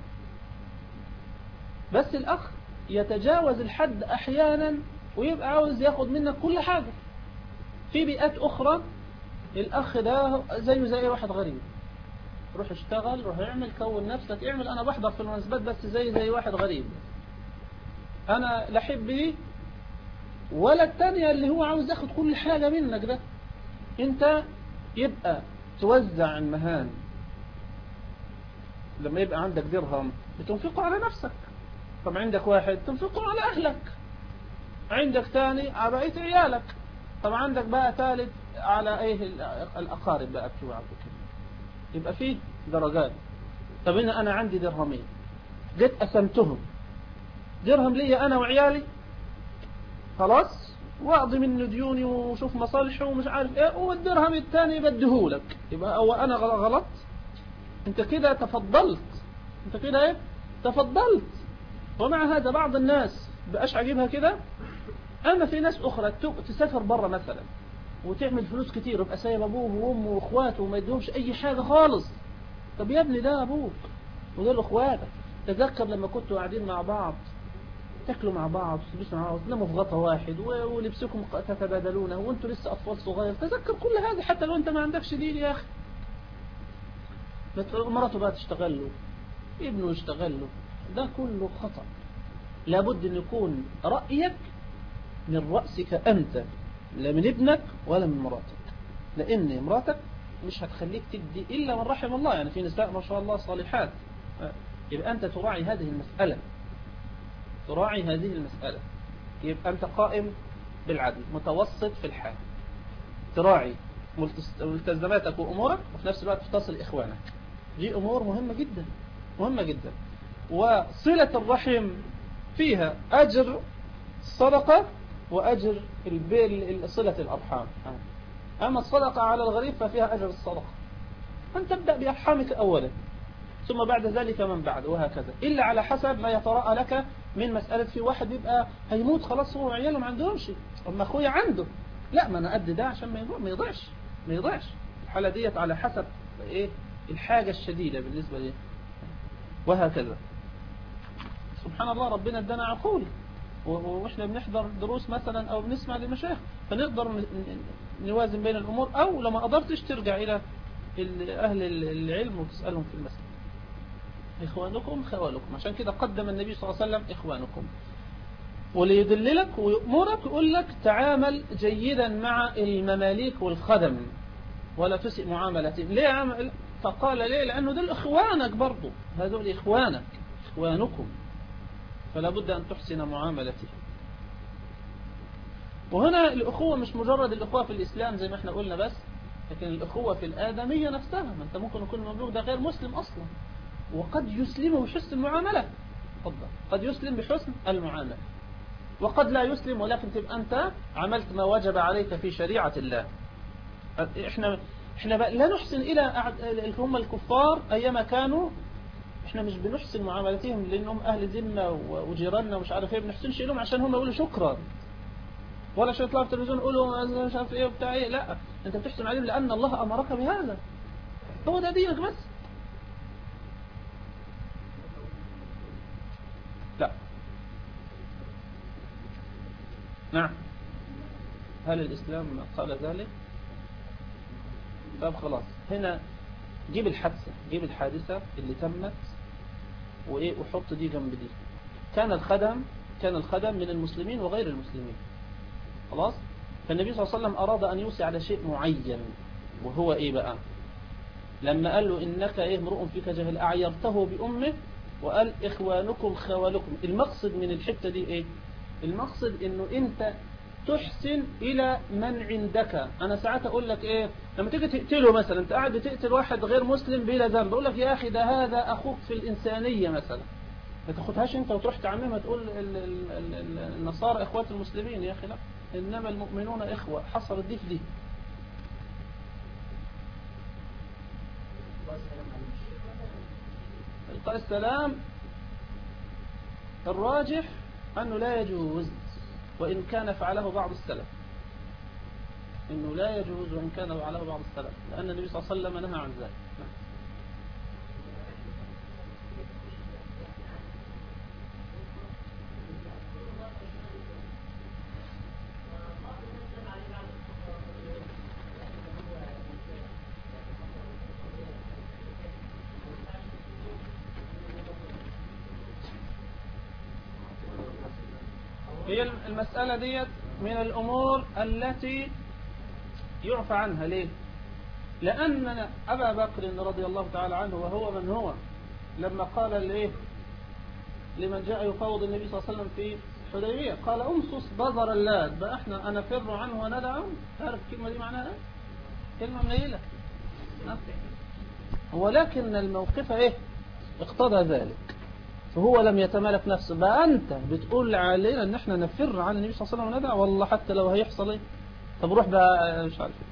بس الأخ يتجاوز الحد أحيانا ويبقى عاوز ياخد منك كل حاجة. في بيئات أخرى الأخ ده زيه زي واحد غريب، روح اشتغل، روح اعمل، كون نفسك، اعمل، أنا بحضر في المناسبات بس زي واحد غريب، أنا لا أحب دي ولا التانية اللي هو عاوز ياخد كل حاجة منك ده. أنت يبقى توزع المهام. لما يبقى عندك درهم بتنفقه على نفسك، طب عندك واحد تنفقه على أهلك، عندك ثاني على بقية عيالك، طب عندك بقى ثالث على ايه الأقارب بقى بتوعك وكده. يبقى فيه درجات. طب أنا عندي درهمين، جيت قسمتهم، درهم لي أنا وعيالي خلاص، واقضي منه ديوني وشوف مصالحه ومش عارف ايه، والدرهم الثاني بديهولك، يبقى أو أنا غلط؟ انت كده تفضلت، انت كده ايه تفضلت. ومع هذا بعض الناس بقاش عاجبها كده. اما في ناس اخرى تسافر بره مثلا وتعمل فلوس كتير ويبقى سايب ابوه وامه واخواته وما يديهمش اي حاجه خالص. طب يا ابني ده ابوك ودول اخواتك، تذكر لما كنتوا قاعدين مع بعض تاكلوا مع بعض وتلبسوا مع بعض وتناموا في غطا واحد ولبسكم تتبادلونه وانتوا لسه اطفال صغير. تذكر كل هذا حتى لو انت ما عندكش دين يا اخي. مراته بقى تشتغل له، ابنه يشتغل له، ده كله خطأ. لابد أن يكون رأيك من رأسك أنت، لا من ابنك ولا من مراتك، لأن مراتك مش هتخليك تدي إلا من رحم الله. يعني في نساء ما شاء الله صالحات، يبقى أنت تراعي هذه المسألة، تراعي هذه المسألة. يبقى أنت قائم بالعدل، متوسط في الحال، تراعي ملتزماتك وأمورك وفي نفس الوقت تصل إخوانك. دي أمور مهمة جدا، مهمة جدا. وصلة الرحم فيها أجر الصدقة وأجر صلة الأرحام. أما الصدقة على الغريب ففيها أجر الصدقة. أن تبدأ بأرحامك أولا ثم بعد ذلك من بعد، وهكذا، إلا على حسب ما يتراءى لك من مسألة. في واحد يبقى هيموت خلاص هو وعياله ما عندهمش، أما أخويا عنده، لا ما أنا قد ده عشان ما يضيعش. الحالة ديت على حسب إيه الحاجة الشديدة بالنسبة لي، وهكذا. سبحان الله، ربنا ادانا عقول واحنا بنحضر دروس مثلا او بنسمع لمشايخ، فنقدر نوازن بين الامور، او لما قدرتش ترجع الى اهل العلم وتسالهم في المسألة. اخوانكم خوالكم، عشان كده قدم النبي صلى الله عليه وسلم اخوانكم، وليدللك ويأمرك يقول لك تعامل جيدا مع المماليك والخدم ولا تسئ معاملتهم. ليه فقال ليه؟ لانه دول اخوانك برضو، هذول اخوانك، اخوانكم، فلا بد أن تحسن معاملته. وهنا الأخوة مش مجرد الأخوة في الإسلام زي ما احنا قلنا بس، لكن الأخوة في الآدمية نفسها. ما أنت ممكن يكون المملوك ده غير مسلم أصلا وقد يسلم ويحسن المعاملة، قد يسلم بحسن المعاملة، وقد لا يسلم ولكن تبقى أنت عملت ما وجب عليك في شريعة الله. احنا لا نحسن إلى هم الكفار أيما كانوا، احنا مش بنحسن معاملتهم لانهم اهل ذمه وجيراننا ومش عارف ايه، بنحسنش لهم عشان هم يقولوا شكرا، ولا عشان يطلعوا في التلفزيون يقولوا مش عارف ايه وبتاع ايه. لا، انت بتحسن عليهم لان الله امرك بهذا، هو ده دينك بس. لا، نعم، هل الاسلام قال ذلك؟ طب خلاص، هنا جيب الحادثة اللي تمت وايه وحط دي جنب دي. كان الخدم من المسلمين وغير المسلمين، خلاص. فالنبي صلى الله عليه وسلم أراد أن يوصي على شيء معين، وهو إيه بقى؟ لما قال له إنك امرؤ فيك جهل أعيرته بأمه، وقال إخوانكم خوالكم. المقصد من الحتة دي إيه؟ المقصد إنه أنت تحسن إلى من عندك. أنا ساعات أقول لك إيه، لما تيجي تقتله مثلا، أنت قاعد بتقتل واحد غير مسلم بلا ذنب، أقول لك يا أخي ده هذا أخوك في الإنسانية مثلا، ما تاخدهاش انت وتروح تعممها تقول النصارى اخوات المسلمين، يا اخي لا، انما المؤمنون اخوة، حصلت دي في دي. إلقاء السلام الراجح أنه لا يجوز، وإن كان فعله بعض السلف، إنه لا يجوز وإن كان فعله بعض السلف، لأن النبي صلى الله عليه وسلم نهى عن ذلك. هي المسألة ديت من الأمور التي يعفى عنها. ليه؟ لأن أبا بكر رضي الله تعالى عنه وهو من هو، لما قال لمن جاء يفاوض النبي صلى الله عليه وسلم في حديبية قال أمصص بذر اللات، بقى احنا أنا فر عنه وندع عنه. تعرف الكلمة دي معناها ايه؟ كلمة منيلة. ولكن الموقف ايه اقتضى ذلك، فهو لم يتمالك نفسه. بقى أنت بتقول علينا ان احنا نفر عن النبي صلى الله عليه وسلم وندع، والله حتى لو هيحصل ايه، طب روح بقى مش عارف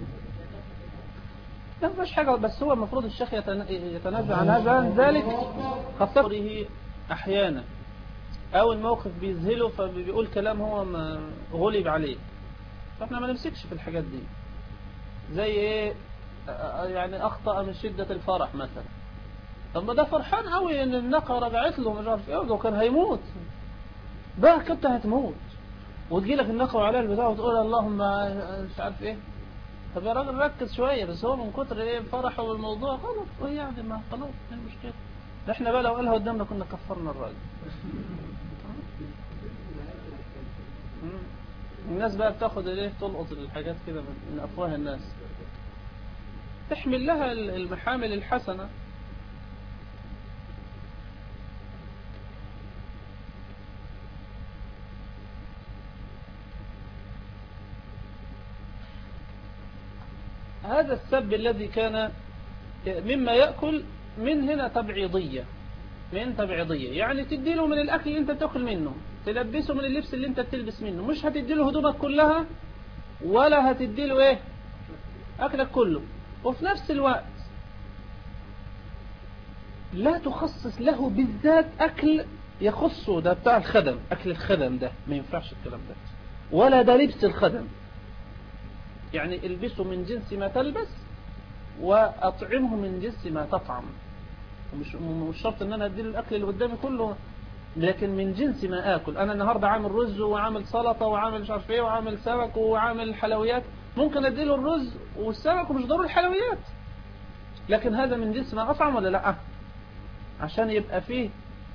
لا مش حاجة. بس هو المفروض الشيخ يتنازع عن ذلك، خاصة أحيانا أو الموقف بيذهله فبيقول كلام هو غلب عليه، فإحنا ما نمسكش في الحاجات دي. زي إيه يعني أخطأ من شدة الفرح مثلا، طب ما ده فرحان قوي إن الناقة رجعت له مش عارف إيه، وكان هيموت بقى، كنت هتموت وتجي لك الناقة وعليها البتاع وتقول اللهم مش عارف إيه. طب يا راجل ركز شوية. بس هو من كتر ايه فرحه بالموضوع غلط، وهي يعني ما خلاص ايه المشكلة. احنا بقى لو قالها قدامنا كنا كفرنا الراجل. الناس بقى بتاخد ايه تلقط الحاجات كده من افواه الناس، تحمل لها المحامل الحسنة. هذا السب الذي كان مما يأكل من هنا تبعيضية، من تبعيضية، يعني تديله من الأكل اللي انت بتأكل منه، تلبسه من اللبس اللي انت بتلبس منه، مش هتديله هدومك كلها ولا هتديله ايه أكلك كله، وفي نفس الوقت لا تخصص له بالذات أكل يخصه، ده بتاع الخدم، أكل الخدم ده ما ينفعش الكلام ده، ولا ده لبس الخدم. يعني البسه من جنس ما تلبس وأطعمه من جنس ما تطعم. مش شرط ان انا اديله الاكل اللي قدامي كله، لكن من جنس ما اكل. انا النهارده عامل رز وعامل سلطه وعامل مش عارف ايه وعامل سمك وعامل حلويات، ممكن اديله الرز والسمك ومش ضروري الحلويات، لكن هذا من جنس ما اطعم ولا لا، عشان يبقى فيه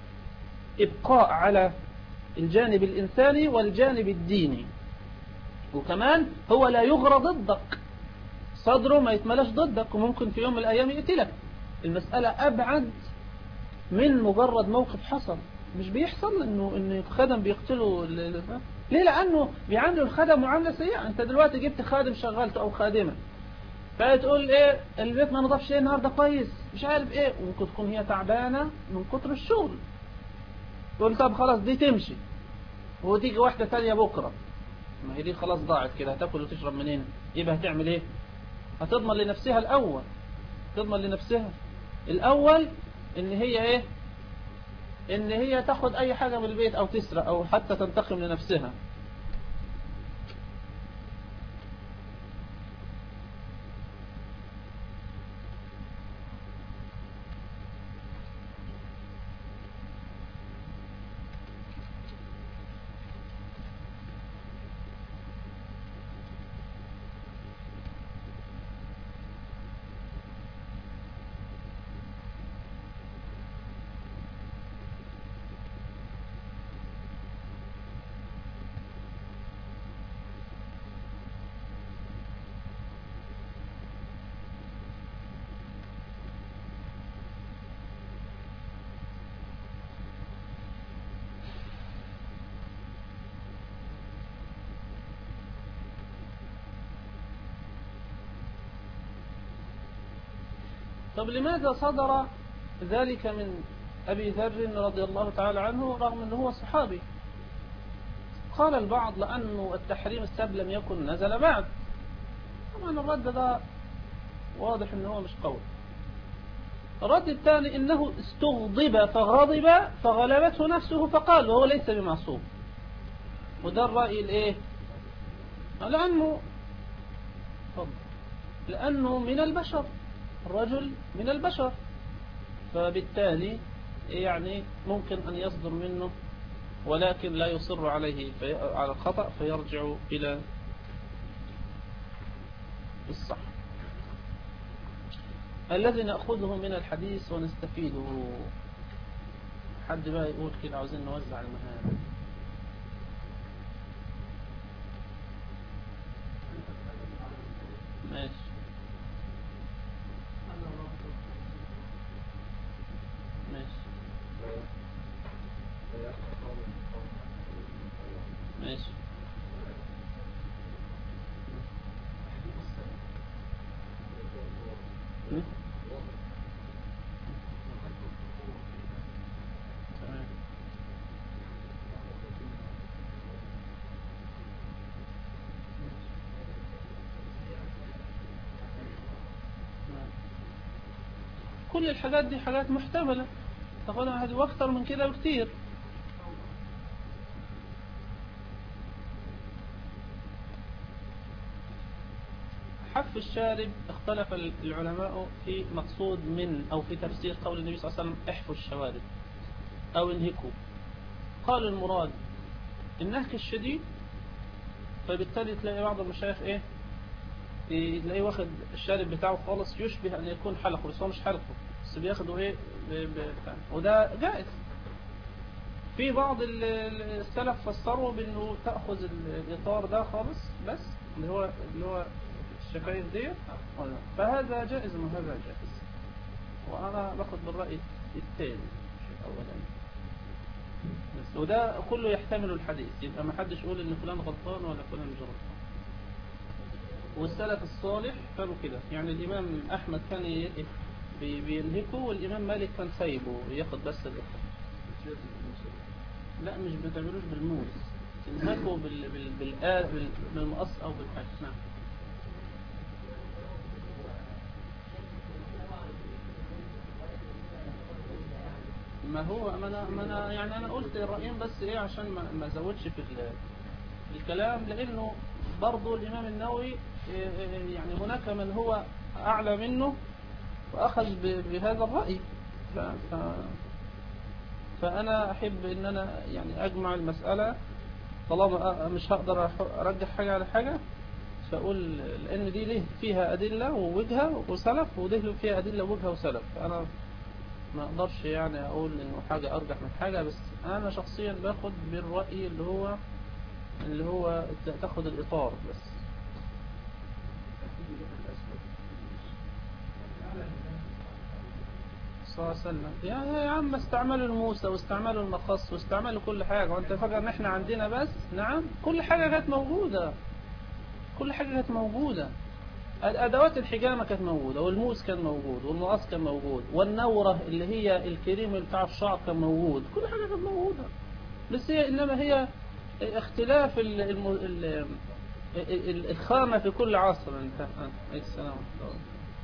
ابقاء على الجانب الانساني والجانب الديني. وكمان هو لا يغرى ضدك، صدره ما يتملاش ضدك، وممكن في يوم من الايام يقتلك. المسألة ابعد من مجرد موقف حصل. مش بيحصل انه خدم بيقتلوا ليه؟ لانه بيعاملوا الخدم معامله سيئه. انت دلوقتي جبت خادم شغلته او خادمه، فتقول ايه البيت ما نضافش ايه النهارده كويس مش عارف ايه، وممكن تكون هي تعبانه من كتر الشغل، تقول طب خلاص دي تمشي، وتيجي واحده ثانيه بكره، ما هي دي خلاص ضاعت كده، هتاكل وتشرب منين؟ يبقى هتعمل ايه؟ هتضمن لنفسها الاول، تضمن لنفسها الاول ان هي ايه، ان هي تاخد اي حاجة من البيت او تسرق او حتى تنتقم لنفسها. طب لماذا صدر ذلك من أبي ذر رضي الله تعالى عنه رغم أنه هو صحابي. قال البعض لأنه التحريم السب لم يكن نزل بعد. طبعا الرد ده واضح أنه هو مش قول. الرد الثاني أنه استغضب فغضب فغلبته نفسه فقال وهو ليس بمعصوم. وده الرأي الإيه؟ لأنه من البشر، الرجل من البشر، فبالتالي يعني ممكن أن يصدر منه ولكن لا يصر عليه على الخطأ فيرجع إلى الصح الذي نأخذه من الحديث ونستفيده. حد بقى يقول كده عاوزين نوزع المهام. ماشي ماشي ماشي كل الحاجات دي حاجات محتملة تاخدها هذه واكثر من كده بكتير. حف الشارب اختلف العلماء في مقصود من أو في تفسير قول النبي صلى الله عليه وسلم احفوا الشوارب أو انهكوا. قال المراد النهك الشديد، فبالتالي تلاقي بعض المشايخ ايه تلاقيه واخد الشارب بتاعه خالص يشبه أن يكون حلقه، بس هو مش حلقه، بس بياخده ايه وده جائز. في بعض السلف فسروا بأنه تأخذ الإطار ده خالص بس اللي هو الشفايف دي، فهذا جائز وهذا جائز، وأنا باخد بالرأي الثاني أولا بس. وده كله يحتمل الحديث، يبقى ما حدش يقول إن فلان غلطان ولا فلان مش غلطان. والسلف الصالح كانوا كده، يعني الإمام أحمد كان بينهكه والإمام مالك كان سايبه ياخد بس الإطار. لا مش بتعملوش بالموس، تنهكوا بالمقص أو بالحاج. نعم. ما هو ما أنا يعني أنا قلت الرأيين بس إيه عشان ما زودش في الكلام، لأنه برضو الإمام النووي يعني هناك من هو أعلى منه وأخذ بهذا الرأي، فأنا أحب أن أنا يعني أجمع المسألة طالما مش هقدر أرجح حاجة على حاجة، فأقول لأن دي له فيها أدلة ووجهة وسلف وده فيها أدلة ووجهة وسلف، فأنا ما أقدرش يعني أقول إنه حاجة أرجح من حاجة، بس أنا شخصيا باخد بالرأي اللي هو تاخد الإطار بس. صلى الله عليه وسلم يا عم استعملوا الموسى واستعملوا المقص واستعملوا كل حاجة، وانت فاكر ان احنا عندنا بس؟ نعم كل حاجة كانت موجودة، كل حاجة كانت موجودة. أدوات الحجامة كانت موجودة، والموس كان موجود، والمقص كان موجود، والنورة اللي هي الكريم بتاع الشعر كان موجود، كل حاجة كانت موجودة. بس هي إنما هي اختلاف الخامة في كل عصر. السلام عليكم.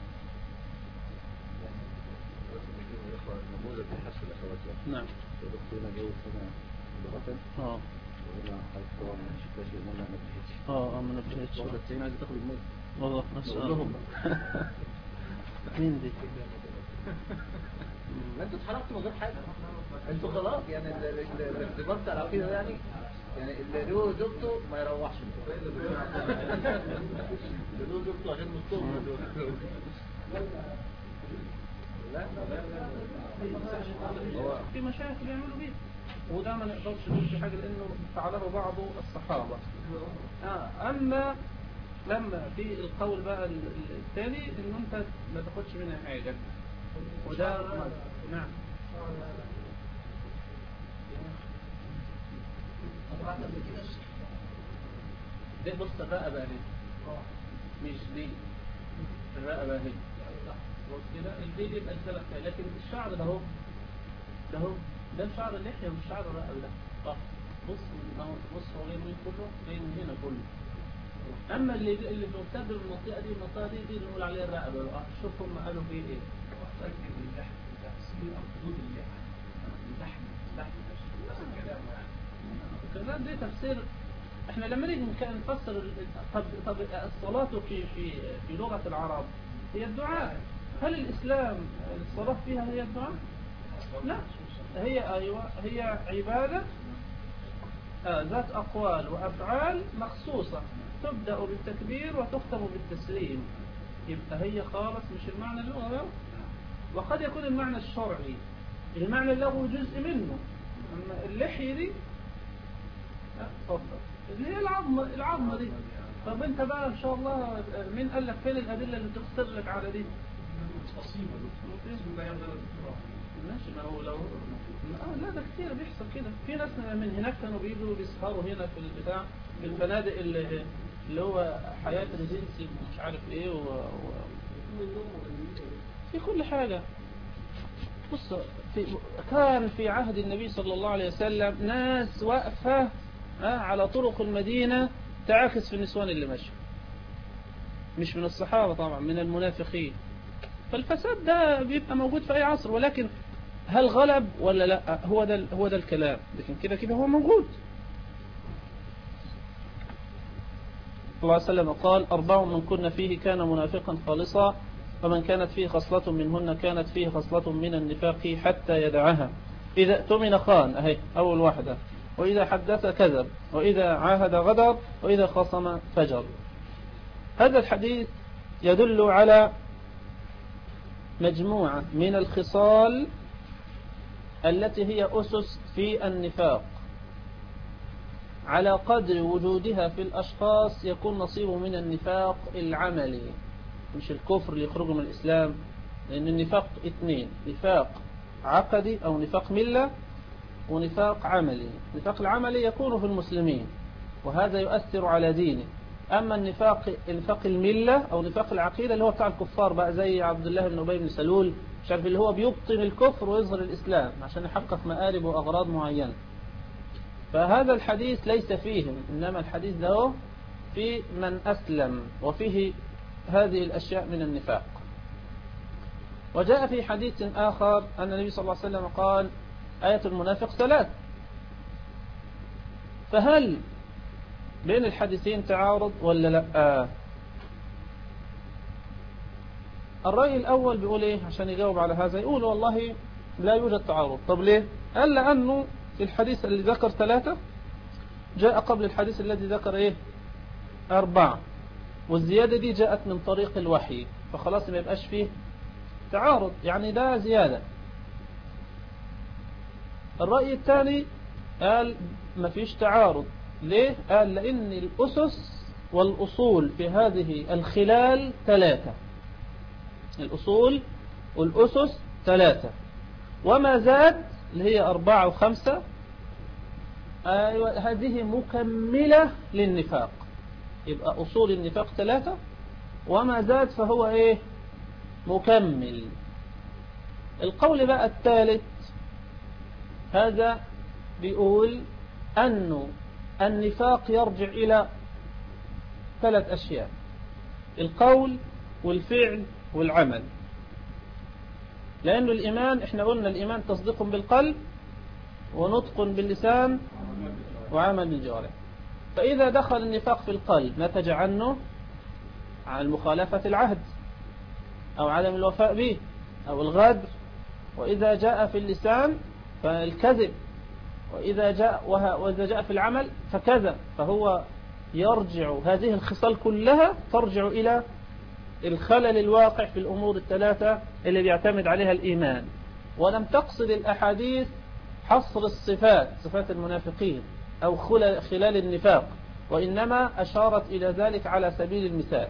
نعم. ما نبهتش والله نسألهم مين دي؟ ما انتوا اتحركتوا من غير حاجة، انتوا خلاص يعني الاختبار بتاع العقيدة يعني اللي له زوجته ما يروحش، اللي له زوجته عشان مصطوم. لا في مشايخ بيعملوا بيه، وده ما نقدرش نقول في حاجة لأنه فعله بعض الصحابة. أما لما في القول بقى الثاني إنه أنت ما تاخدش منها حاجة، وده نعم. ده بص الرقبة اهي، مش دي الرقبة اهي، بص كده الدي يبقى السلف، لكن الشعر ده اهو ده هو ده الشعر اللحية مش شعر الرقبة ده صح. بص هو جاي من كله جاي من هنا كله. اما اللي بيمتد بالمنطقة دي اللي نقول عليها الرقبة بقى. شوف هم قالوا فيه ايه. كذلك دي تفسير. احنا لما نيجي نفسر طب الصلاة في لغة العرب هي الدعاء. هل الإسلام الصلاة فيها هي الدعاء؟ لا، هي عبادة ذات أقوال وأفعال مخصوصة تبدأ بالتكبير وتختم بالتسليم. يبقى هي خالص مش المعنى اللغوي، وقد يكون المعنى الشرعي. المعنى اللغوي جزء منه، أما اللحية دي اتفضل اللي هي العظمة دي. طب انت بقى ان شاء الله مين قال لك فين الأدلة اللي تقصر لك على دي؟ ماشي. ما هو لو لا ده كتير بيحصل كده. في ناس من هناك كانوا بيجوا بيسهروا هنا في البتاع في الفنادق اللي هو حياة ريزنسي مش عارف ايه في كل حاجة. بص كان في عهد النبي صلى الله عليه وسلم ناس واقفة على طرق المدينة تعاكس في النسوان اللي ماشي، مش من الصحابة طبعا، من المنافقين. فالفساد ده بيبقى موجود في أي عصر، ولكن هل غلب ولا لا؟ هو ده الكلام. لكن كده هو موجود. الله عليه وسلم قال 4 من كن فيه كان منافقا خالصا، ومن كانت فيه خصلة منهن كانت فيه خصلة من النفاق حتى يدعها. إذا اؤتمن خان، أهي أول واحدة، وإذا حدث كذب، وإذا عاهد غدر، وإذا خصم فجر. هذا الحديث يدل على مجموعة من الخصال التي هي أسس في النفاق. على قدر وجودها في الأشخاص يكون نصيبه من النفاق العملي، مش الكفر اللي يخرجه من الإسلام. لأن النفاق 2: نفاق عقدي أو نفاق ملة، ونفاق عملي. النفاق العملي يكون في المسلمين وهذا يؤثر على دينه. أما نفاق الملة أو نفاق العقيدة اللي هو بتاع الكفار بقى، زي عبد الله بن أبي بن سلول، مش عارف، اللي هو بيبطن الكفر ويظهر الإسلام عشان يحقق مآرب وأغراض معينة. فهذا الحديث ليس فيهم، إنما الحديث ده في من أسلم وفيه هذه الأشياء من النفاق. وجاء في حديث آخر أن النبي صلى الله عليه وسلم قال: آية المنافق 3. فهل بين الحديثين تعارض ولا لا؟ الرأي الأول بيقول إيه عشان يجاوب على هذا؟ يقول والله لا يوجد تعارض. طب ليه؟ قال لأنه في الحديث اللي ذكر 3 جاء قبل الحديث الذي ذكر إيه 4، والزيادة دي جاءت من طريق الوحي، فخلاص ما يبقاش فيه تعارض، يعني ده زيادة. الرأي الثاني قال ما فيش تعارض. ليه؟ قال لأن الأسس والأصول في هذه الخلال 3. الأصول والأسس 3، وما زاد اللي هي 4 و5 هذه مكملة للنفاق. يبقى أصول النفاق 3، وما زاد فهو إيه مكمل. القول بقى الثالث هذا بيقول أنه النفاق يرجع إلى 3 أشياء: القول والفعل والعمل. لأنه الإيمان احنا قلنا الإيمان تصديق بالقلب ونطق باللسان وعمل بالجوارح. فإذا دخل النفاق في القلب نتج عنه عن مخالفة العهد أو عدم الوفاء به أو الغدر، وإذا جاء في اللسان فالكذب، وإذا جاء في العمل فكذا. فهو يرجع، هذه الخصال كلها ترجع إلى الخلل الواقع في الأمور 3 اللي بيعتمد عليها الإيمان. ولم تقصد الأحاديث حصر الصفات، صفات المنافقين أو خلال النفاق، وإنما أشارت إلى ذلك على سبيل المثال.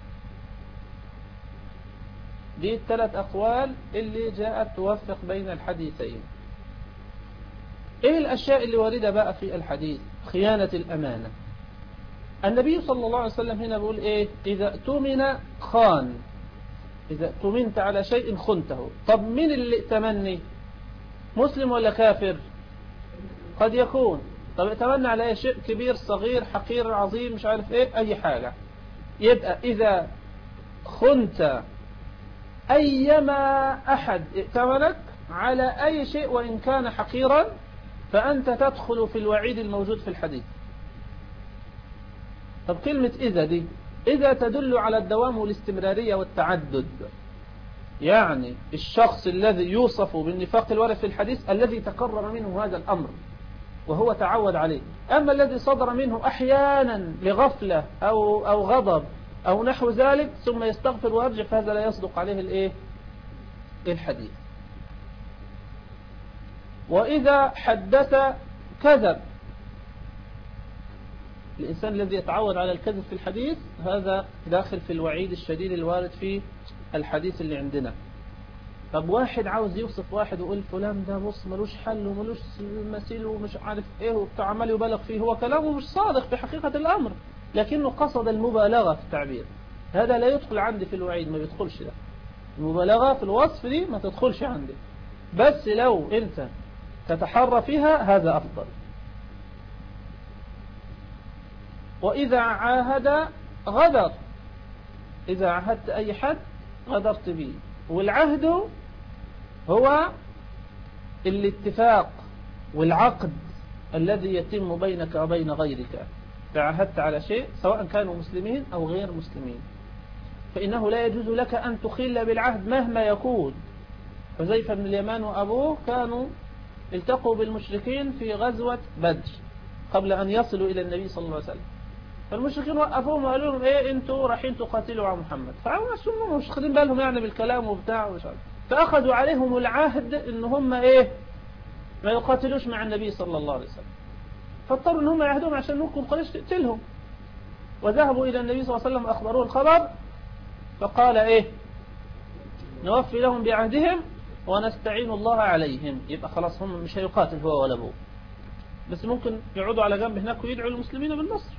دي 3 أقوال اللي جاءت توفق بين الحديثين. إيه الأشياء اللي واردة بقى في الحديث؟ خيانة الأمانة. النبي صلى الله عليه وسلم هنا بيقول إيه؟ إذا اؤتمن خان، إذا اؤتمنت على شيء خنته. طب مين اللي ائتمني؟ مسلم ولا كافر؟ قد يكون. طب اتمنى على شيء كبير صغير حقير عظيم مش عارف ايه اي حاجة. يبقى اذا خنت ايما احد ائتمنك على اي شيء وان كان حقيرا فانت تدخل في الوعيد الموجود في الحديث. طب كلمة اذا دي اذا تدل على الدوام والاستمرارية والتعدد. يعني الشخص الذي يوصف بالنفاق الوارد في الحديث الذي تكرر منه هذا الامر وهو تعود عليه. أما الذي صدر منه أحيانا لغفلة أو غضب أو نحو ذلك ثم يستغفر ويرجع فهذا لا يصدق عليه الحديث. وإذا حدث كذب. الإنسان الذي يتعود على الكذب في الحديث هذا داخل في الوعيد الشديد الوارد في الحديث اللي عندنا. طب واحد عاوز يوصف واحد ويقول فلان ده بص ملوش حل وملوش مثيل ومش عارف ايه وبتاع عمال يبالغ فيه. هو كلامه مش صادق في حقيقة الأمر لكنه قصد المبالغة في التعبير. هذا لا يدخل عندي في الوعيد، ما بيدخلش ده. المبالغة في الوصف دي ما تدخلش عندي، بس لو انت تتحرى فيها هذا أفضل. وإذا عاهد غدر. إذا عاهدت أي حد غدرت به. والعهد هو الاتفاق والعقد الذي يتم بينك وبين غيرك. تعهدت على شيء سواء كانوا مسلمين أو غير مسلمين فإنه لا يجوز لك أن تخل بالعهد مهما يكون. حذيفة بن اليمان وأبوه كانوا التقوا بالمشركين في غزوة بدر قبل أن يصلوا إلى النبي صلى الله عليه وسلم. فالمشركين وقفوهم وقالوا لهم ايه انتوا رايحين تقاتلوا على محمد. فعموا مش واخدين بالهم يعني بالكلام وبتاع ومش عارف. فأخذوا عليهم العهد ان هم ايه ما يقاتلوش مع النبي صلى الله عليه وسلم. فاضطروا ان هم يعهدوهم عشان ممكن قريش تقتلهم. وذهبوا الى النبي صلى الله عليه وسلم اخبروه الخبر فقال ايه نوفي لهم بعهدهم ونستعين الله عليهم. يبقى خلاص هم مش هيقاتل هو ولا ابوه، بس ممكن يقعدوا على جنب هناك ويدعوا المسلمين بالنصر.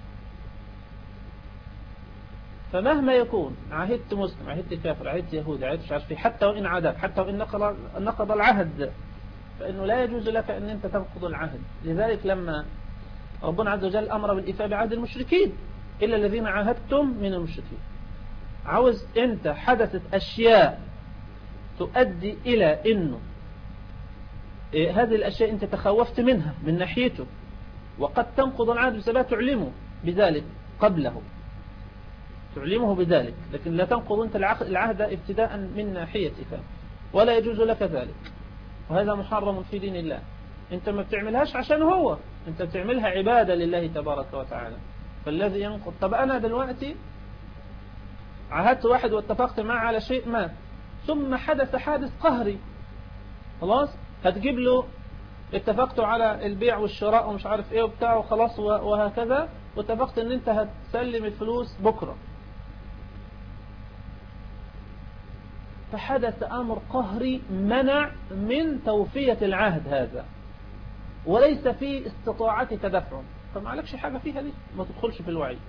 فمهما يكون عهدت مسلم عهدت كافر عهدت يهودي عهدت مش عارف حتى وإن عادت حتى وإن نقض العهد فإنه لا يجوز لك أن أنت تنقض العهد. لذلك لما ربنا عز وجل أمر بالإيفاء بعهد المشركين إلا الذين عاهدتم من المشركين. عاوز أنت حدثت أشياء تؤدي إلى أنه هذه الأشياء أنت تخوفت منها من ناحيته وقد تنقض العهد بسبب تعلمه بذلك قبله، تعلمه بذلك، لكن لا تنقض أنت العهد ابتداء من ناحيتك ولا يجوز لك ذلك. وهذا محرم في دين الله. أنت ما بتعملهاش عشان هو، أنت بتعملها عبادة لله تبارك وتعالى. فالذي ينقض طب أنا دلوقتي عهدت واحد واتفقت معه على شيء ما ثم حدث حادث قهري، خلاص هتجيب له اتفقتوا على البيع والشراء ومش عارف ايه وبتاع وخلاص وهكذا واتفقت ان انت هتسلم الفلوس بكرة، فحدث أمر قهري منع من توفية العهد هذا وليس في استطاعتك دفعه، فما عليكش حاجة فيها دي، ما تدخلش في الوعيد.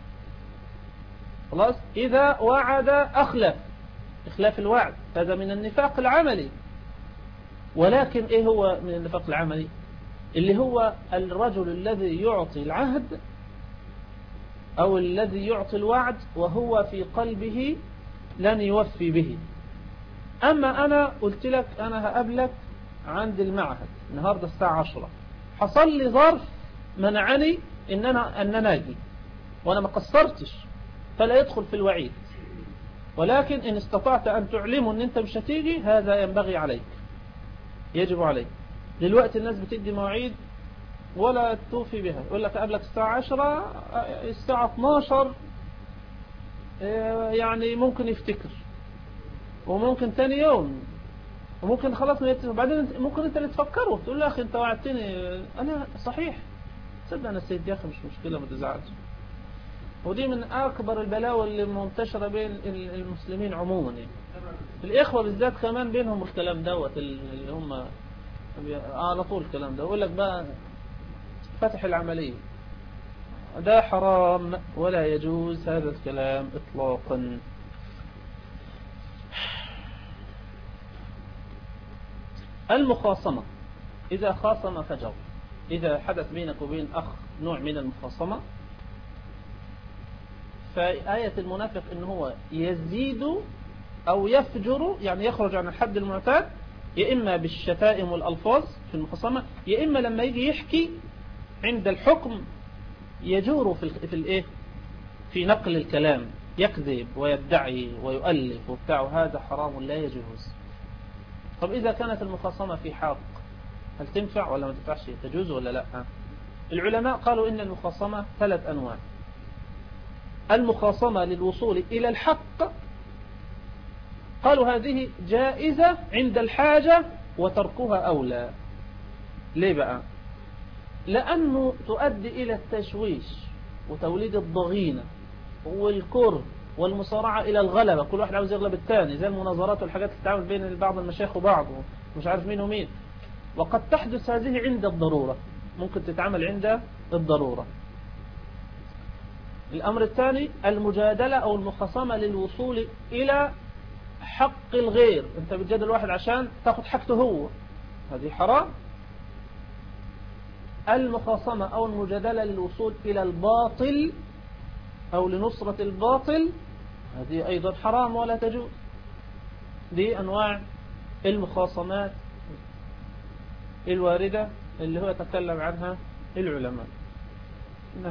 خلاص إذا وعد أخلف، إخلاف الوعد هذا من النفاق العملي. ولكن إيه هو من النفاق العملي؟ اللي هو الرجل الذي يعطي العهد أو الذي يعطي الوعد وهو في قلبه لن يوفي به. أما أنا قلت لك أنا هقابلك عند المعهد النهاردة الساعة 10، حصل لي ظرف منعني إن أنا أجي وأنا ما قصرتش، فلا يدخل في الوعيد. ولكن إن استطعت أن تعلمه أن أنت مش هتيجي هذا ينبغي عليك، يجب عليك. دلوقتي الناس بتدي مواعيد ولا توفي بها، يقول لك أقابلك الساعة 10 الساعة 12 يعني ممكن يفتكر وممكن تاني يوم وممكن خلاص وبعدين ممكن انت اللي تفكره تقول له يا اخي انت وعدتني. انا صحيح صدق انا السيد يا اخي مش مشكلة ما تزعلش. ودي من اكبر البلاوي اللي منتشرة بين المسلمين عموما يعني. الاخوة بالذات كمان بينهم الكلام دوت اللي هم على طول الكلام ده يقول لك بقى فتح العملية ده حرام ولا يجوز هذا الكلام اطلاقا. المخاصمة إذا خاصم فجر، إذا حدث بينك وبين أخ نوع من المخاصمة، فآية المنافق إن هو يزيد أو يفجر، يعني يخرج عن الحد المعتاد، يا إما بالشتائم والألفاظ في المخاصمة، يا إما لما يجي يحكي عند الحكم يجور في الإيه، في نقل الكلام، يكذب ويدعي ويؤلف وبتاع، هذا حرام لا يجوز. طب إذا كانت المخاصمة في حق، هل تنفع ولا ما تنفعش؟ تجوز ولا لا؟ العلماء قالوا إن المخاصمة 3 أنواع. المخاصمة للوصول إلى الحق، قالوا هذه جائزة عند الحاجة وتركها أولى. ليه بقى؟ لأنه تؤدي إلى التشويش وتوليد الضغينة والكره والمصارعة إلى الغلبة، كل واحد عاوز يغلب الثاني، زي المناظرات والحاجات اللي تتعامل بين بعض المشايخ وبعض ومش عارف مين ومين. وقد تحدث هذه عند الضرورة، ممكن تتعامل عند الضرورة. الأمر الثاني المجادلة أو المخاصمة للوصول إلى حق الغير، أنت بتجادل واحد عشان تاخد حقته هو، هذه حرام. المخاصمة أو المجادلة للوصول إلى الباطل أو لنصرة الباطل، هذه أيضا حرام ولا تجوز. دي أنواع المخاصمات الواردة اللي هو يتكلم عنها العلماء. نعم.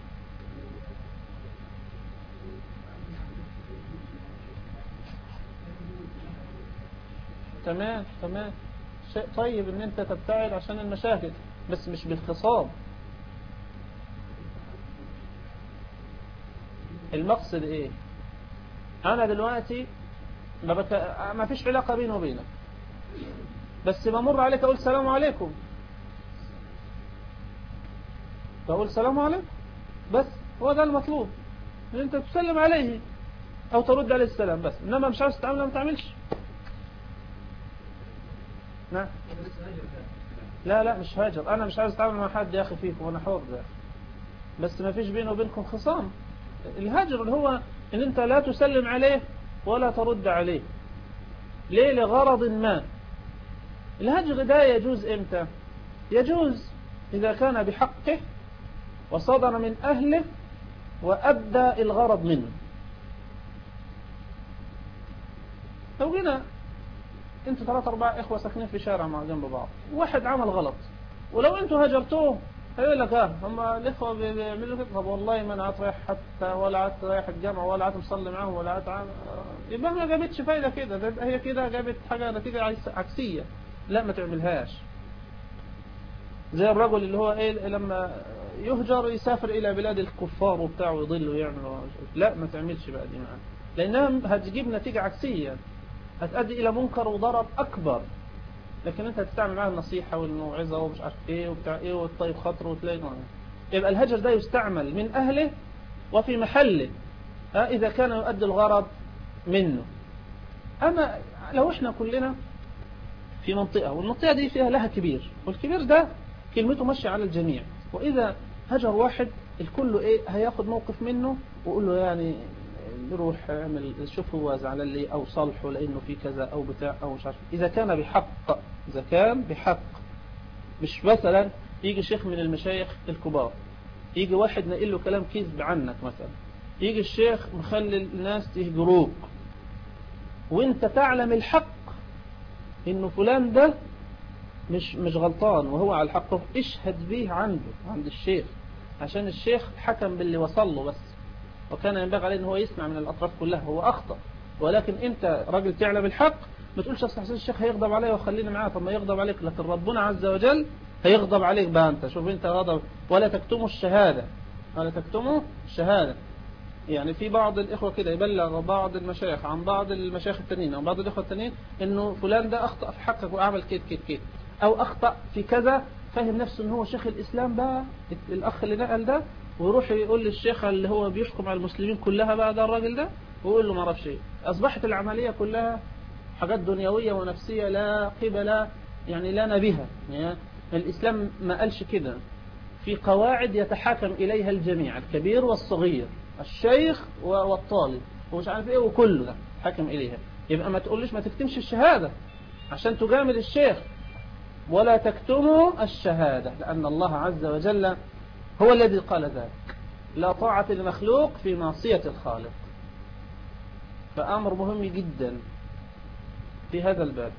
تمام تمام، شيء طيب ان انت تبتعد عشان المشاكل، بس مش بالخصام. المقصد ايه؟ انا دلوقتي ما فيش علاقة بيني وبينك، بس بمر عليك اقول السلام عليكم، بقول السلام عليكم بس، هو ده المطلوب، ان انت تسلم عليه او ترد عليه السلام بس، انما مش عاوز تتعامل ما تعملش. نعم. لا مش هاجر، انا مش عاوز اتعامل مع حد يا اخي فيكم، انا حر ده، بس ما فيش بيني وبينكم خصام. الهجر اللي هو ان انت لا تسلم عليه ولا ترد عليه، ليه؟ لغرض ما. الهجر ده يجوز امتى؟ يجوز اذا كان بحقه وصدر من اهله وابدى الغرض منه. لو جينا انتوا 3 4 اخوة ساكنين في شارع مع جنب بعض، واحد عمل غلط، ولو انتوا هجرتوه هيقول لك هم الاخوة بيعملوا كده، طب والله ما انا قعدت رايح حتى، ولا قعدت رايح الجامعة، ولا قعدت مصلي معاهم، ولا قعدت يبقى ما جابتش فايدة كده، هي كده جابت حاجة نتيجة عكسية، لا ما تعملهاش. زي الرجل اللي هو ايه لما يهجر يسافر الى بلاد الكفار وبتاع ويضل ويعمل، لا ما تعملش بقى دي معاه، لانها هتجيب نتيجة عكسية، هتؤدي الى منكر وضرر اكبر. لكن انت هتستعمل معاه النصيحة والموعظة ومش عارف ايه وبتاع ايه والطيب خاطر وتلاقي يبقى الهجر ده يستعمل من اهله وفي محله اذا كان يؤدي الغرض منه. اما لو احنا كلنا في منطقة والمنطقة دي فيها لها كبير، والكبير ده كلمته ماشية على الجميع، واذا هجر واحد الكل ايه هياخد موقف منه ويقول له يعني يروح يعمل، شوف هو زعلان ليه او صالحه لانه في كذا او بتاع او مش عارف. اذا كان بحق، اذا كان بحق، مش مثلا يجي شيخ من المشايخ الكبار، يجي واحد نقل له كلام كذب عنك مثلا، يجي الشيخ مخلي الناس يهجروك، وانت تعلم الحق انه فلان ده مش غلطان وهو على الحق، اشهد به عند الشيخ، عشان الشيخ حكم باللي وصل له بس، وكان ينبغي عليه ان هو يسمع من الاطراف كلها، هو اخطأ، ولكن انت راجل تعلم الحق ما تقولش اصل حسين الشيخ هيغضب عليه وخليني معاه، طب ما يغضب عليك، لكن ربنا عز وجل هيغضب عليك بقى انت، شوف انت غضب. ولا تكتموا الشهادة، ولا تكتموا الشهادة. يعني في بعض الإخوة كده يبلغ بعض المشايخ عن بعض المشايخ التانيين أو بعض الإخوة التانيين إنه فلان ده أخطأ في حقك وأعمل كده كده كده، أو أخطأ في كذا، فهم نفسه إنه هو شيخ الإسلام بقى الأخ اللي نقل ده، ويروح يقول للشيخ اللي هو بيحكم على المسلمين كلها بقى ده الراجل ده، ويقول له ما اعرفش ايه. أصبحت العملية كلها حاجات دنيوية ونفسية لا قبل يعني لنا بها. يعني الإسلام ما قالش كده، في قواعد يتحاكم إليها الجميع، الكبير والصغير، الشيخ والطالب ومش عارف ايه، وكله ده حاكم إليها. يبقى ما تقولش ما تكتمش الشهادة عشان تجامل الشيخ، ولا تكتموا الشهادة، لأن الله عز وجل هو الذي قال ذلك. لا طاعة لمخلوق في معصية الخالق. فأمر مهم جدا في هذا الباب.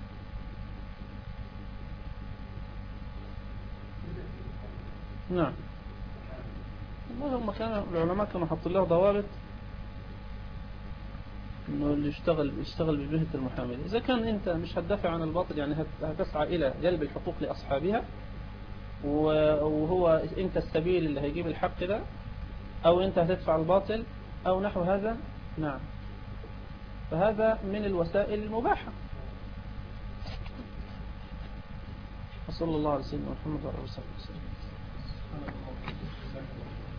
نعم. هم العلماء كانوا حطوا له ضوابط انه اللي يشتغل بمهنة المحاماة، اذا كان انت مش هتدافع عن الباطل يعني هتسعى الى جلب الحقوق لاصحابها، وهو انت السبيل اللي هيجيب الحق ده، او انت هتدفع الباطل او نحو هذا. نعم. فهذا من الوسائل المباحة. وصلى الله على سيدنا محمد وعلى اله وصحبه وسلم.